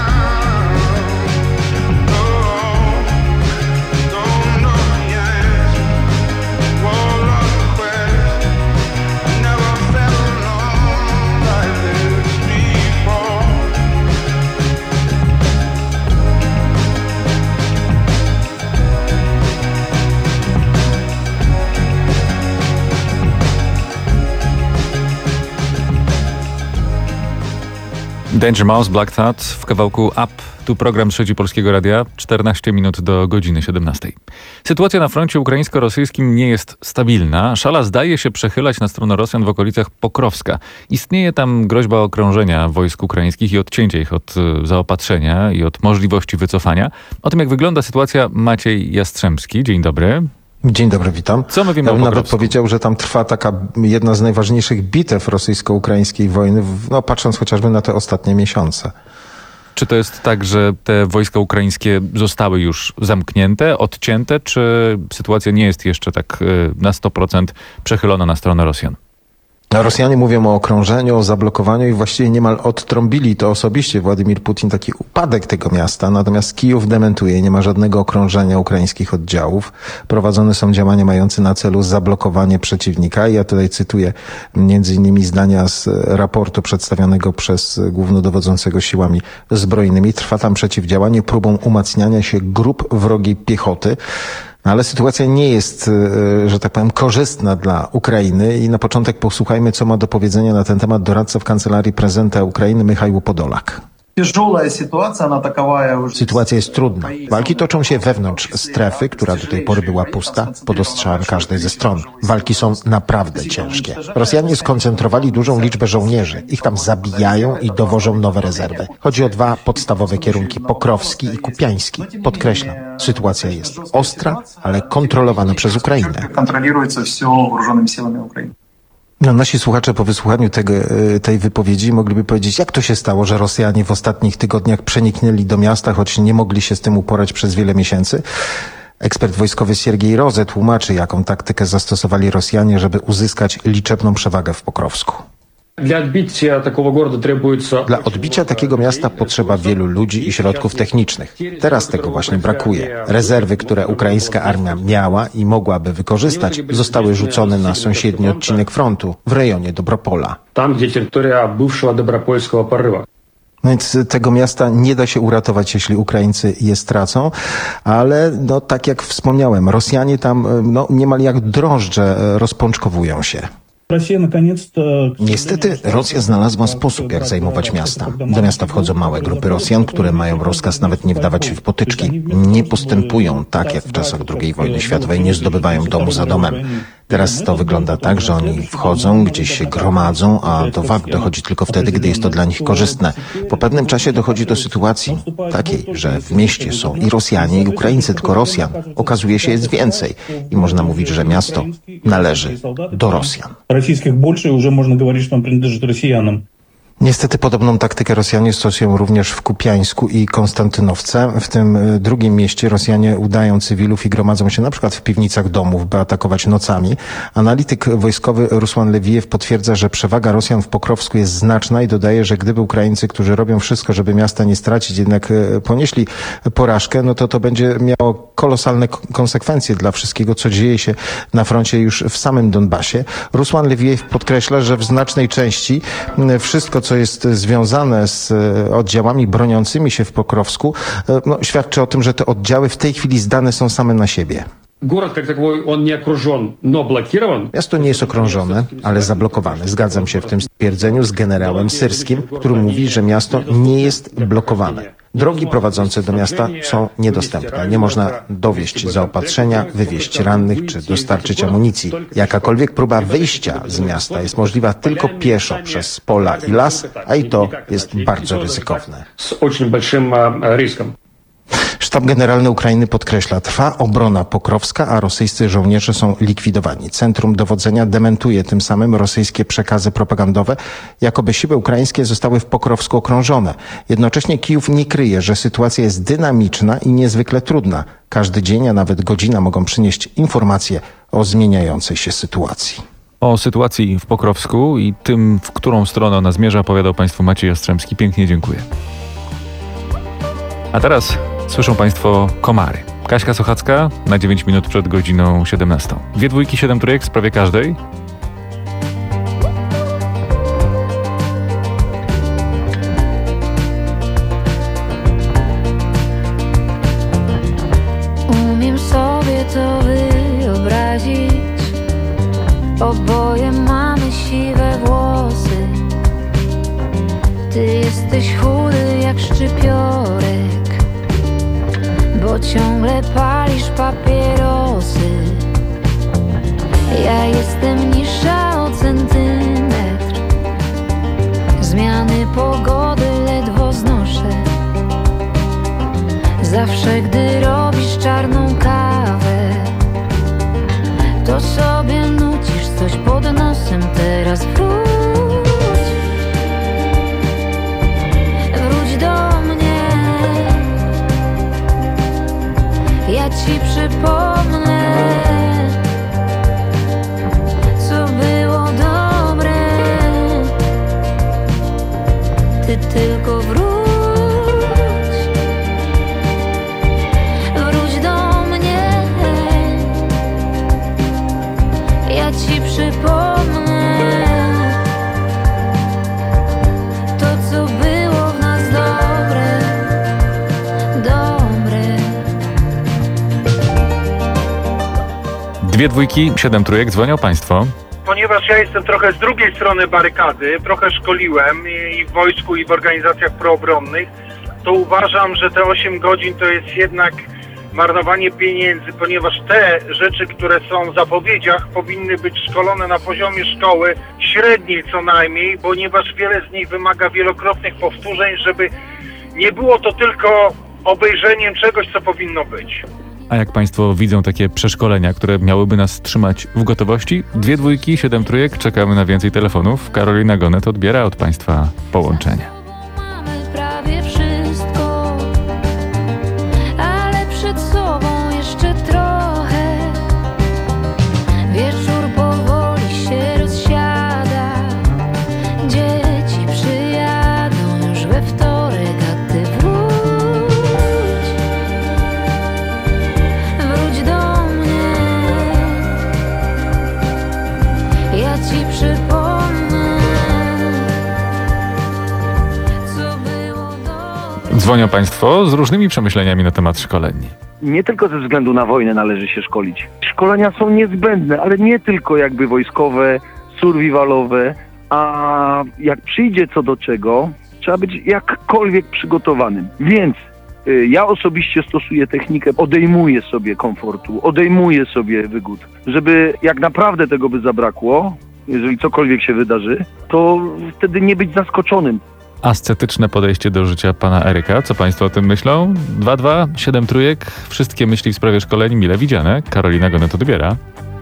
Speaker 3: Danger Mouse, Black Thought w kawałku Up. Tu program Trzeci Polskiego Radia, czternaście minut do godziny siedemnastej. Sytuacja na froncie ukraińsko-rosyjskim nie jest stabilna. Szala zdaje się przechylać na stronę Rosjan w okolicach Pokrowska. Istnieje tam groźba okrążenia wojsk ukraińskich i odcięcia ich od zaopatrzenia i od możliwości wycofania. O tym, jak wygląda sytuacja, Maciej Jastrzębski. Dzień dobry.
Speaker 11: Dzień dobry, witam.
Speaker 3: Co my wiemy
Speaker 11: ja bym
Speaker 3: o
Speaker 11: nawet
Speaker 3: Pokrovsku?
Speaker 11: powiedział, że tam trwa taka jedna z najważniejszych bitew rosyjsko-ukraińskiej wojny, no, patrząc chociażby na te ostatnie miesiące.
Speaker 3: Czy to jest tak, że te wojska ukraińskie zostały już zamknięte, odcięte, czy sytuacja nie jest jeszcze tak na sto procent przechylona na stronę Rosjan?
Speaker 11: Rosjanie mówią o okrążeniu, o zablokowaniu i właściwie niemal odtrąbili to osobiście Władimir Putin taki upadek tego miasta, natomiast Kijów dementuje, nie ma żadnego okrążenia ukraińskich oddziałów. Prowadzone są działania mające na celu zablokowanie przeciwnika i ja tutaj cytuję między innymi zdania z raportu przedstawionego przez głównodowodzącego siłami zbrojnymi. Trwa tam przeciwdziałanie próbom umacniania się grup wrogiej piechoty. No ale sytuacja nie jest, że tak powiem, korzystna dla Ukrainy i na początek posłuchajmy, co ma do powiedzenia na ten temat doradca w Kancelarii Prezydenta Ukrainy Michał Podolak. Sytuacja jest trudna. Walki toczą się wewnątrz strefy, która do tej pory była pusta, pod ostrzałem każdej ze stron. Walki są naprawdę ciężkie. Rosjanie skoncentrowali dużą liczbę żołnierzy. Ich tam zabijają i dowożą nowe rezerwy. Chodzi o dwa podstawowe kierunki, Pokrowski i Kupiański. Podkreślam, sytuacja jest ostra, ale kontrolowana przez Ukrainę. No, nasi słuchacze po wysłuchaniu tego, tej wypowiedzi mogliby powiedzieć, jak to się stało, że Rosjanie w ostatnich tygodniach przeniknęli do miasta, choć nie mogli się z tym uporać przez wiele miesięcy. Ekspert wojskowy Siergiej Roze tłumaczy, jaką taktykę zastosowali Rosjanie, żeby uzyskać liczebną przewagę w Pokrowsku. Dla odbicia takiego miasta potrzeba wielu ludzi i środków technicznych. Teraz tego właśnie brakuje. Rezerwy, które ukraińska armia miała i mogłaby wykorzystać, zostały rzucone na sąsiedni odcinek frontu w rejonie Dobropola.
Speaker 1: Tam, gdzie terytoria bywszego Dobropolskiego porywa.
Speaker 11: No więc tego miasta nie da się uratować, jeśli Ukraińcy je stracą, ale no, tak jak wspomniałem, Rosjanie tam no, niemal jak drożdże rozpączkowują się. Niestety Rosja znalazła sposób, jak zajmować miasta. Do miasta wchodzą małe grupy Rosjan, które mają rozkaz nawet nie wdawać się w potyczki. Nie postępują tak, jak w czasach drugiej wojny światowej, nie zdobywają domu za domem. Teraz to wygląda tak, że oni wchodzą, gdzieś się gromadzą, a do walk dochodzi tylko wtedy, gdy jest to dla nich korzystne. Po pewnym czasie dochodzi do sytuacji takiej, że w mieście są i Rosjanie, i Ukraińcy, tylko Rosjan. Okazuje się, jest więcej i można mówić, że miasto należy do Rosjan.
Speaker 12: Rosyjskich больше, уже можно говорить, что он принадлежит россиянам.
Speaker 11: Niestety podobną taktykę Rosjanie stosują również w Kupiańsku i Konstantynowce. W tym drugim mieście Rosjanie udają cywilów i gromadzą się na przykład w piwnicach domów, by atakować nocami. Analityk wojskowy Rusłan Lewijew potwierdza, że przewaga Rosjan w Pokrowsku jest znaczna i dodaje, że gdyby Ukraińcy, którzy robią wszystko, żeby miasta nie stracić, jednak ponieśli porażkę, no to to będzie miało kolosalne konsekwencje dla wszystkiego, co dzieje się na froncie już w samym Donbasie. Rusłan Lewijew podkreśla, że w znacznej części wszystko, co jest związane z oddziałami broniącymi się w Pokrowsku, no, świadczy o tym, że te oddziały w tej chwili zdane są same na siebie. Miasto nie jest okrążone, ale zablokowane. Zgadzam się w tym stwierdzeniu z generałem Syrskim, który mówi, że miasto nie jest blokowane. Drogi prowadzące do miasta są niedostępne. Nie można dowieźć zaopatrzenia, wywieźć rannych czy dostarczyć amunicji. Jakakolwiek próba wyjścia z miasta jest możliwa tylko pieszo przez pola i las, a i to jest bardzo ryzykowne. Sztab Generalny Ukrainy podkreśla, trwa obrona pokrowska, a rosyjscy żołnierze są likwidowani. Centrum Dowodzenia dementuje tym samym rosyjskie przekazy propagandowe, jakoby siły ukraińskie zostały w Pokrowsku okrążone. Jednocześnie Kijów nie kryje, że sytuacja jest dynamiczna i niezwykle trudna. Każdy dzień, a nawet godzina mogą przynieść informacje o zmieniającej się sytuacji.
Speaker 3: O sytuacji w Pokrowsku i tym, w którą stronę ona zmierza, opowiadał Państwu Maciej Jastrzębski. Pięknie dziękuję. A teraz słyszą Państwo komary. Kaśka Sochacka na dziewięć minut przed godziną siedemnastą. Dwie dwójki, siedem trójek w sprawie każdej.
Speaker 14: Umiem sobie to wyobrazić. Oboje mamy siwe włosy. Ty jesteś chudy jak szczypiorek, bo ciągle palisz papierosy. Ja jestem niższa o centymetr. Zmiany pogody ledwo znoszę. Zawsze gdy robisz czarną kawę, to sobie nucisz coś pod nosem. Teraz wróć, wróć do mnie. Ja ci przypomnę, co było dobre. Ty tylko wróć, wróć do mnie. Ja ci przypomnę to, co było w nas dobre, dobre.
Speaker 3: Dwie dwójki, siedem trójek. Dzwonią Państwo.
Speaker 15: Ponieważ ja jestem trochę z drugiej strony barykady, trochę szkoliłem i w wojsku, i w organizacjach proobronnych, to uważam, że te osiem godzin to jest jednak marnowanie pieniędzy, ponieważ te rzeczy, które są w zapowiedziach, powinny być szkolone na poziomie szkoły średniej co najmniej, ponieważ wiele z nich wymaga wielokrotnych powtórzeń, żeby nie było to tylko obejrzeniem czegoś, co powinno być.
Speaker 3: A jak Państwo widzą takie przeszkolenia, które miałyby nas trzymać w gotowości? Dwie dwójki, siedem trójek, czekamy na więcej telefonów. Karolina Gonet odbiera od Państwa połączenie.
Speaker 14: Mamy prawie wszystko, ale przed sobą jeszcze trochę. Wieczór powoli się rozsiada,
Speaker 3: Dzwonią Państwo z różnymi przemyśleniami na temat szkoleń.
Speaker 5: Nie tylko ze względu na wojnę należy się szkolić. Szkolenia są niezbędne, ale nie tylko jakby wojskowe, survivalowe, a jak przyjdzie co do czego, trzeba być jakkolwiek przygotowanym. Więc y, ja osobiście stosuję technikę, odejmuję sobie komfortu, odejmuję sobie wygód, żeby jak naprawdę tego by zabrakło, jeżeli cokolwiek się wydarzy, to wtedy nie być zaskoczonym.
Speaker 3: Ascetyczne podejście do życia pana Eryka. Co Państwo o tym myślą? dwa dwa siedem trójek. Wszystkie myśli w sprawie szkoleń mile widziane. Karolina Gonet odbiera.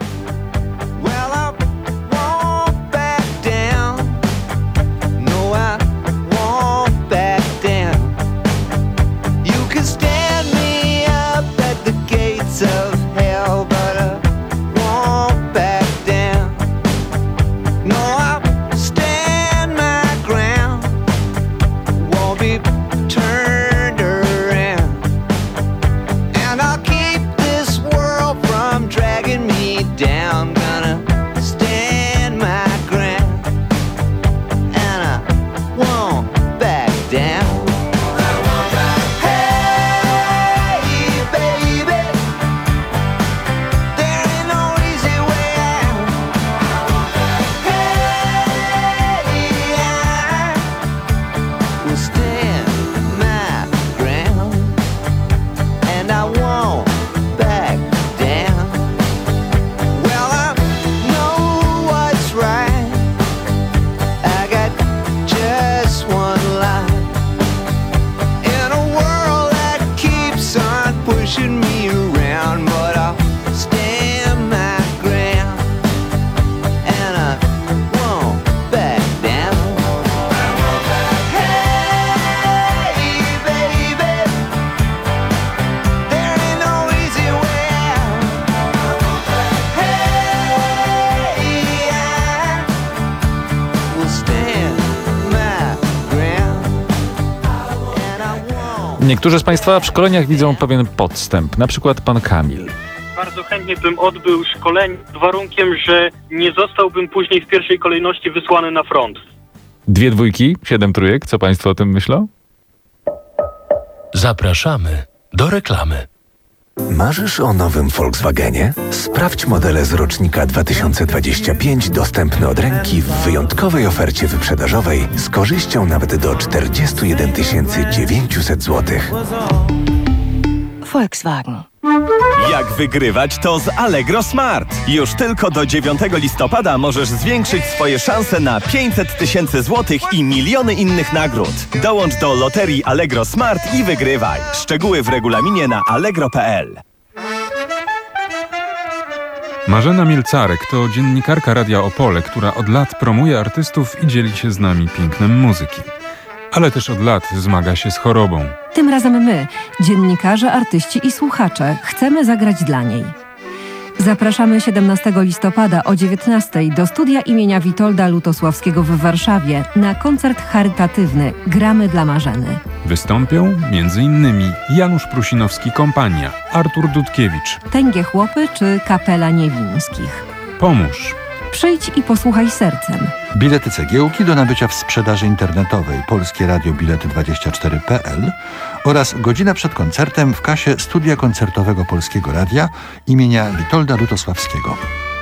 Speaker 3: Niektórzy z Państwa w szkoleniach widzą pewien podstęp, na przykład pan Kamil.
Speaker 6: Bardzo chętnie bym odbył szkolenie z warunkiem, że nie zostałbym później w pierwszej kolejności wysłany na front.
Speaker 3: Dwie dwójki, siedem trójek. Co Państwo o tym myślą?
Speaker 16: Zapraszamy do reklamy.
Speaker 7: Marzysz o nowym Volkswagenie? Sprawdź modele z rocznika dwa tysiące dwudziestego piątego dostępne od ręki w wyjątkowej ofercie wyprzedażowej z korzyścią nawet do czterdzieści jeden tysięcy dziewięćset złotych.
Speaker 24: Volkswagen.
Speaker 25: Jak wygrywać, to z Allegro Smart. Już tylko do dziewiątego listopada możesz zwiększyć swoje szanse na pięćset tysięcy złotych i miliony innych nagród. Dołącz do loterii Allegro Smart i wygrywaj. Szczegóły w regulaminie na allegro kropka p l.
Speaker 26: Marzena Mielcarek to dziennikarka Radia Opole, która od lat promuje artystów i dzieli się z nami pięknem muzyki. Ale też od lat zmaga się z chorobą.
Speaker 24: Tym razem my, dziennikarze, artyści i słuchacze, chcemy zagrać dla niej. Zapraszamy siedemnastego listopada o dziewiętnastej do studia imienia Witolda Lutosławskiego w Warszawie na koncert charytatywny Gramy dla Marzeny.
Speaker 26: Wystąpią między innymi Janusz Prusinowski Kompania, Artur Dudkiewicz,
Speaker 24: Tęgie Chłopy czy Kapela Niewińskich.
Speaker 26: Pomóż.
Speaker 24: Przyjdź i posłuchaj sercem.
Speaker 27: Bilety cegiełki do nabycia w sprzedaży internetowej Polskie Radio Bilety dwadzieścia cztery kropka p l oraz godzina przed koncertem w kasie Studia Koncertowego Polskiego Radia imienia Witolda Lutosławskiego.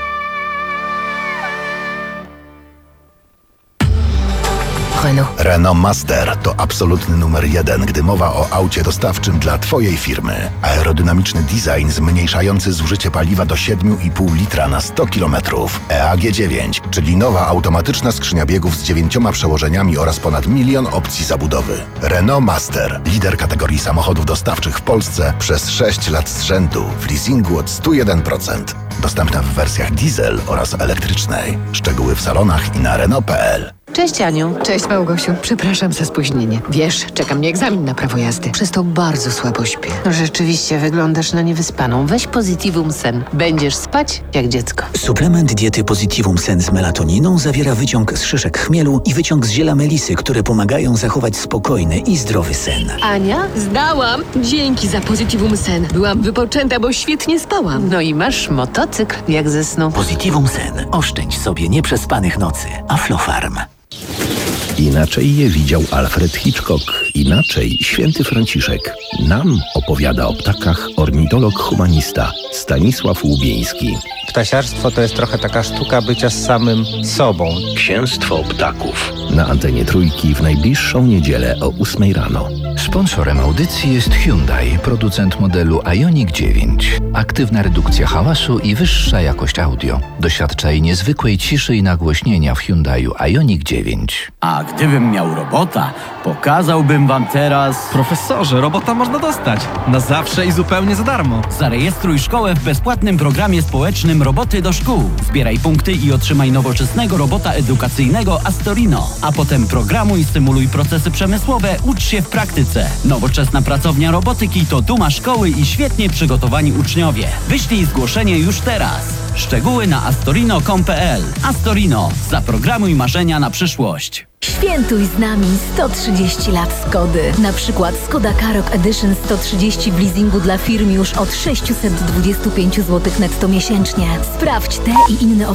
Speaker 7: Renault. Renault Master to absolutny numer jeden, gdy mowa o aucie dostawczym dla Twojej firmy. Aerodynamiczny design zmniejszający zużycie paliwa do siedem i pół litra na sto kilometrów. E A G dziewięć, czyli nowa automatyczna skrzynia biegów z dziewięcioma przełożeniami oraz ponad milion opcji zabudowy. Renault Master, lider kategorii samochodów dostawczych w Polsce przez sześć lat z rzędu w leasingu od sto jeden procent. Dostępna w wersjach diesel oraz elektrycznej. Szczegóły w salonach i na renault kropka p l.
Speaker 28: Cześć Aniu. Cześć Małgosiu. Przepraszam za spóźnienie. Wiesz, czeka mnie egzamin na prawo jazdy. Przez to bardzo słabo śpię. No rzeczywiście, wyglądasz na niewyspaną. Weź Positivum Sen. Będziesz spać jak dziecko.
Speaker 29: Suplement diety Positivum Sen z melatoniną zawiera wyciąg z szyszek chmielu i wyciąg z ziela melisy, które pomagają zachować spokojny i zdrowy sen.
Speaker 28: Ania, zdałam. Dzięki za Positivum Sen. Byłam wypoczęta, bo świetnie spałam. No i masz motocykl jak ze snu.
Speaker 29: Positivum Sen. Oszczędź sobie nieprzespanych nocy. Aflofarm.
Speaker 2: Inaczej je widział Alfred Hitchcock, inaczej święty Franciszek. Nam opowiada o ptakach ornitolog humanista Stanisław Łubieński.
Speaker 4: Ptasiarstwo to jest trochę taka sztuka bycia z samym sobą.
Speaker 2: Księstwo ptaków. Na antenie Trójki w najbliższą niedzielę o ósmej rano.
Speaker 8: Sponsorem audycji jest Hyundai, producent modelu Ioniq dziewięć. Aktywna redukcja hałasu i wyższa jakość audio. Doświadczaj niezwykłej ciszy i nagłośnienia w Hyundaiu Ioniq dziewięć.
Speaker 10: A gdybym miał robota, pokazałbym wam teraz...
Speaker 13: Profesorze, robota można dostać. Na zawsze i zupełnie za darmo.
Speaker 10: Zarejestruj szkołę w bezpłatnym programie społecznym Roboty do szkół. Zbieraj punkty i otrzymaj nowoczesnego robota edukacyjnego Astorino. A potem programuj, symuluj procesy przemysłowe, ucz się w praktyce. Nowoczesna pracownia robotyki to duma szkoły i świetnie przygotowani uczniowie. Wyślij zgłoszenie już teraz. Szczegóły na astorino kropka com kropka pe el. Astorino. Zaprogramuj marzenia na przyszłość.
Speaker 18: Świętuj z nami sto trzydzieści lat Skody. Na przykład Skoda Karoq Edition sto trzydzieści w leasingu dla firm już od sześćset dwadzieścia pięć złotych netto miesięcznie. Sprawdź te i inne oferty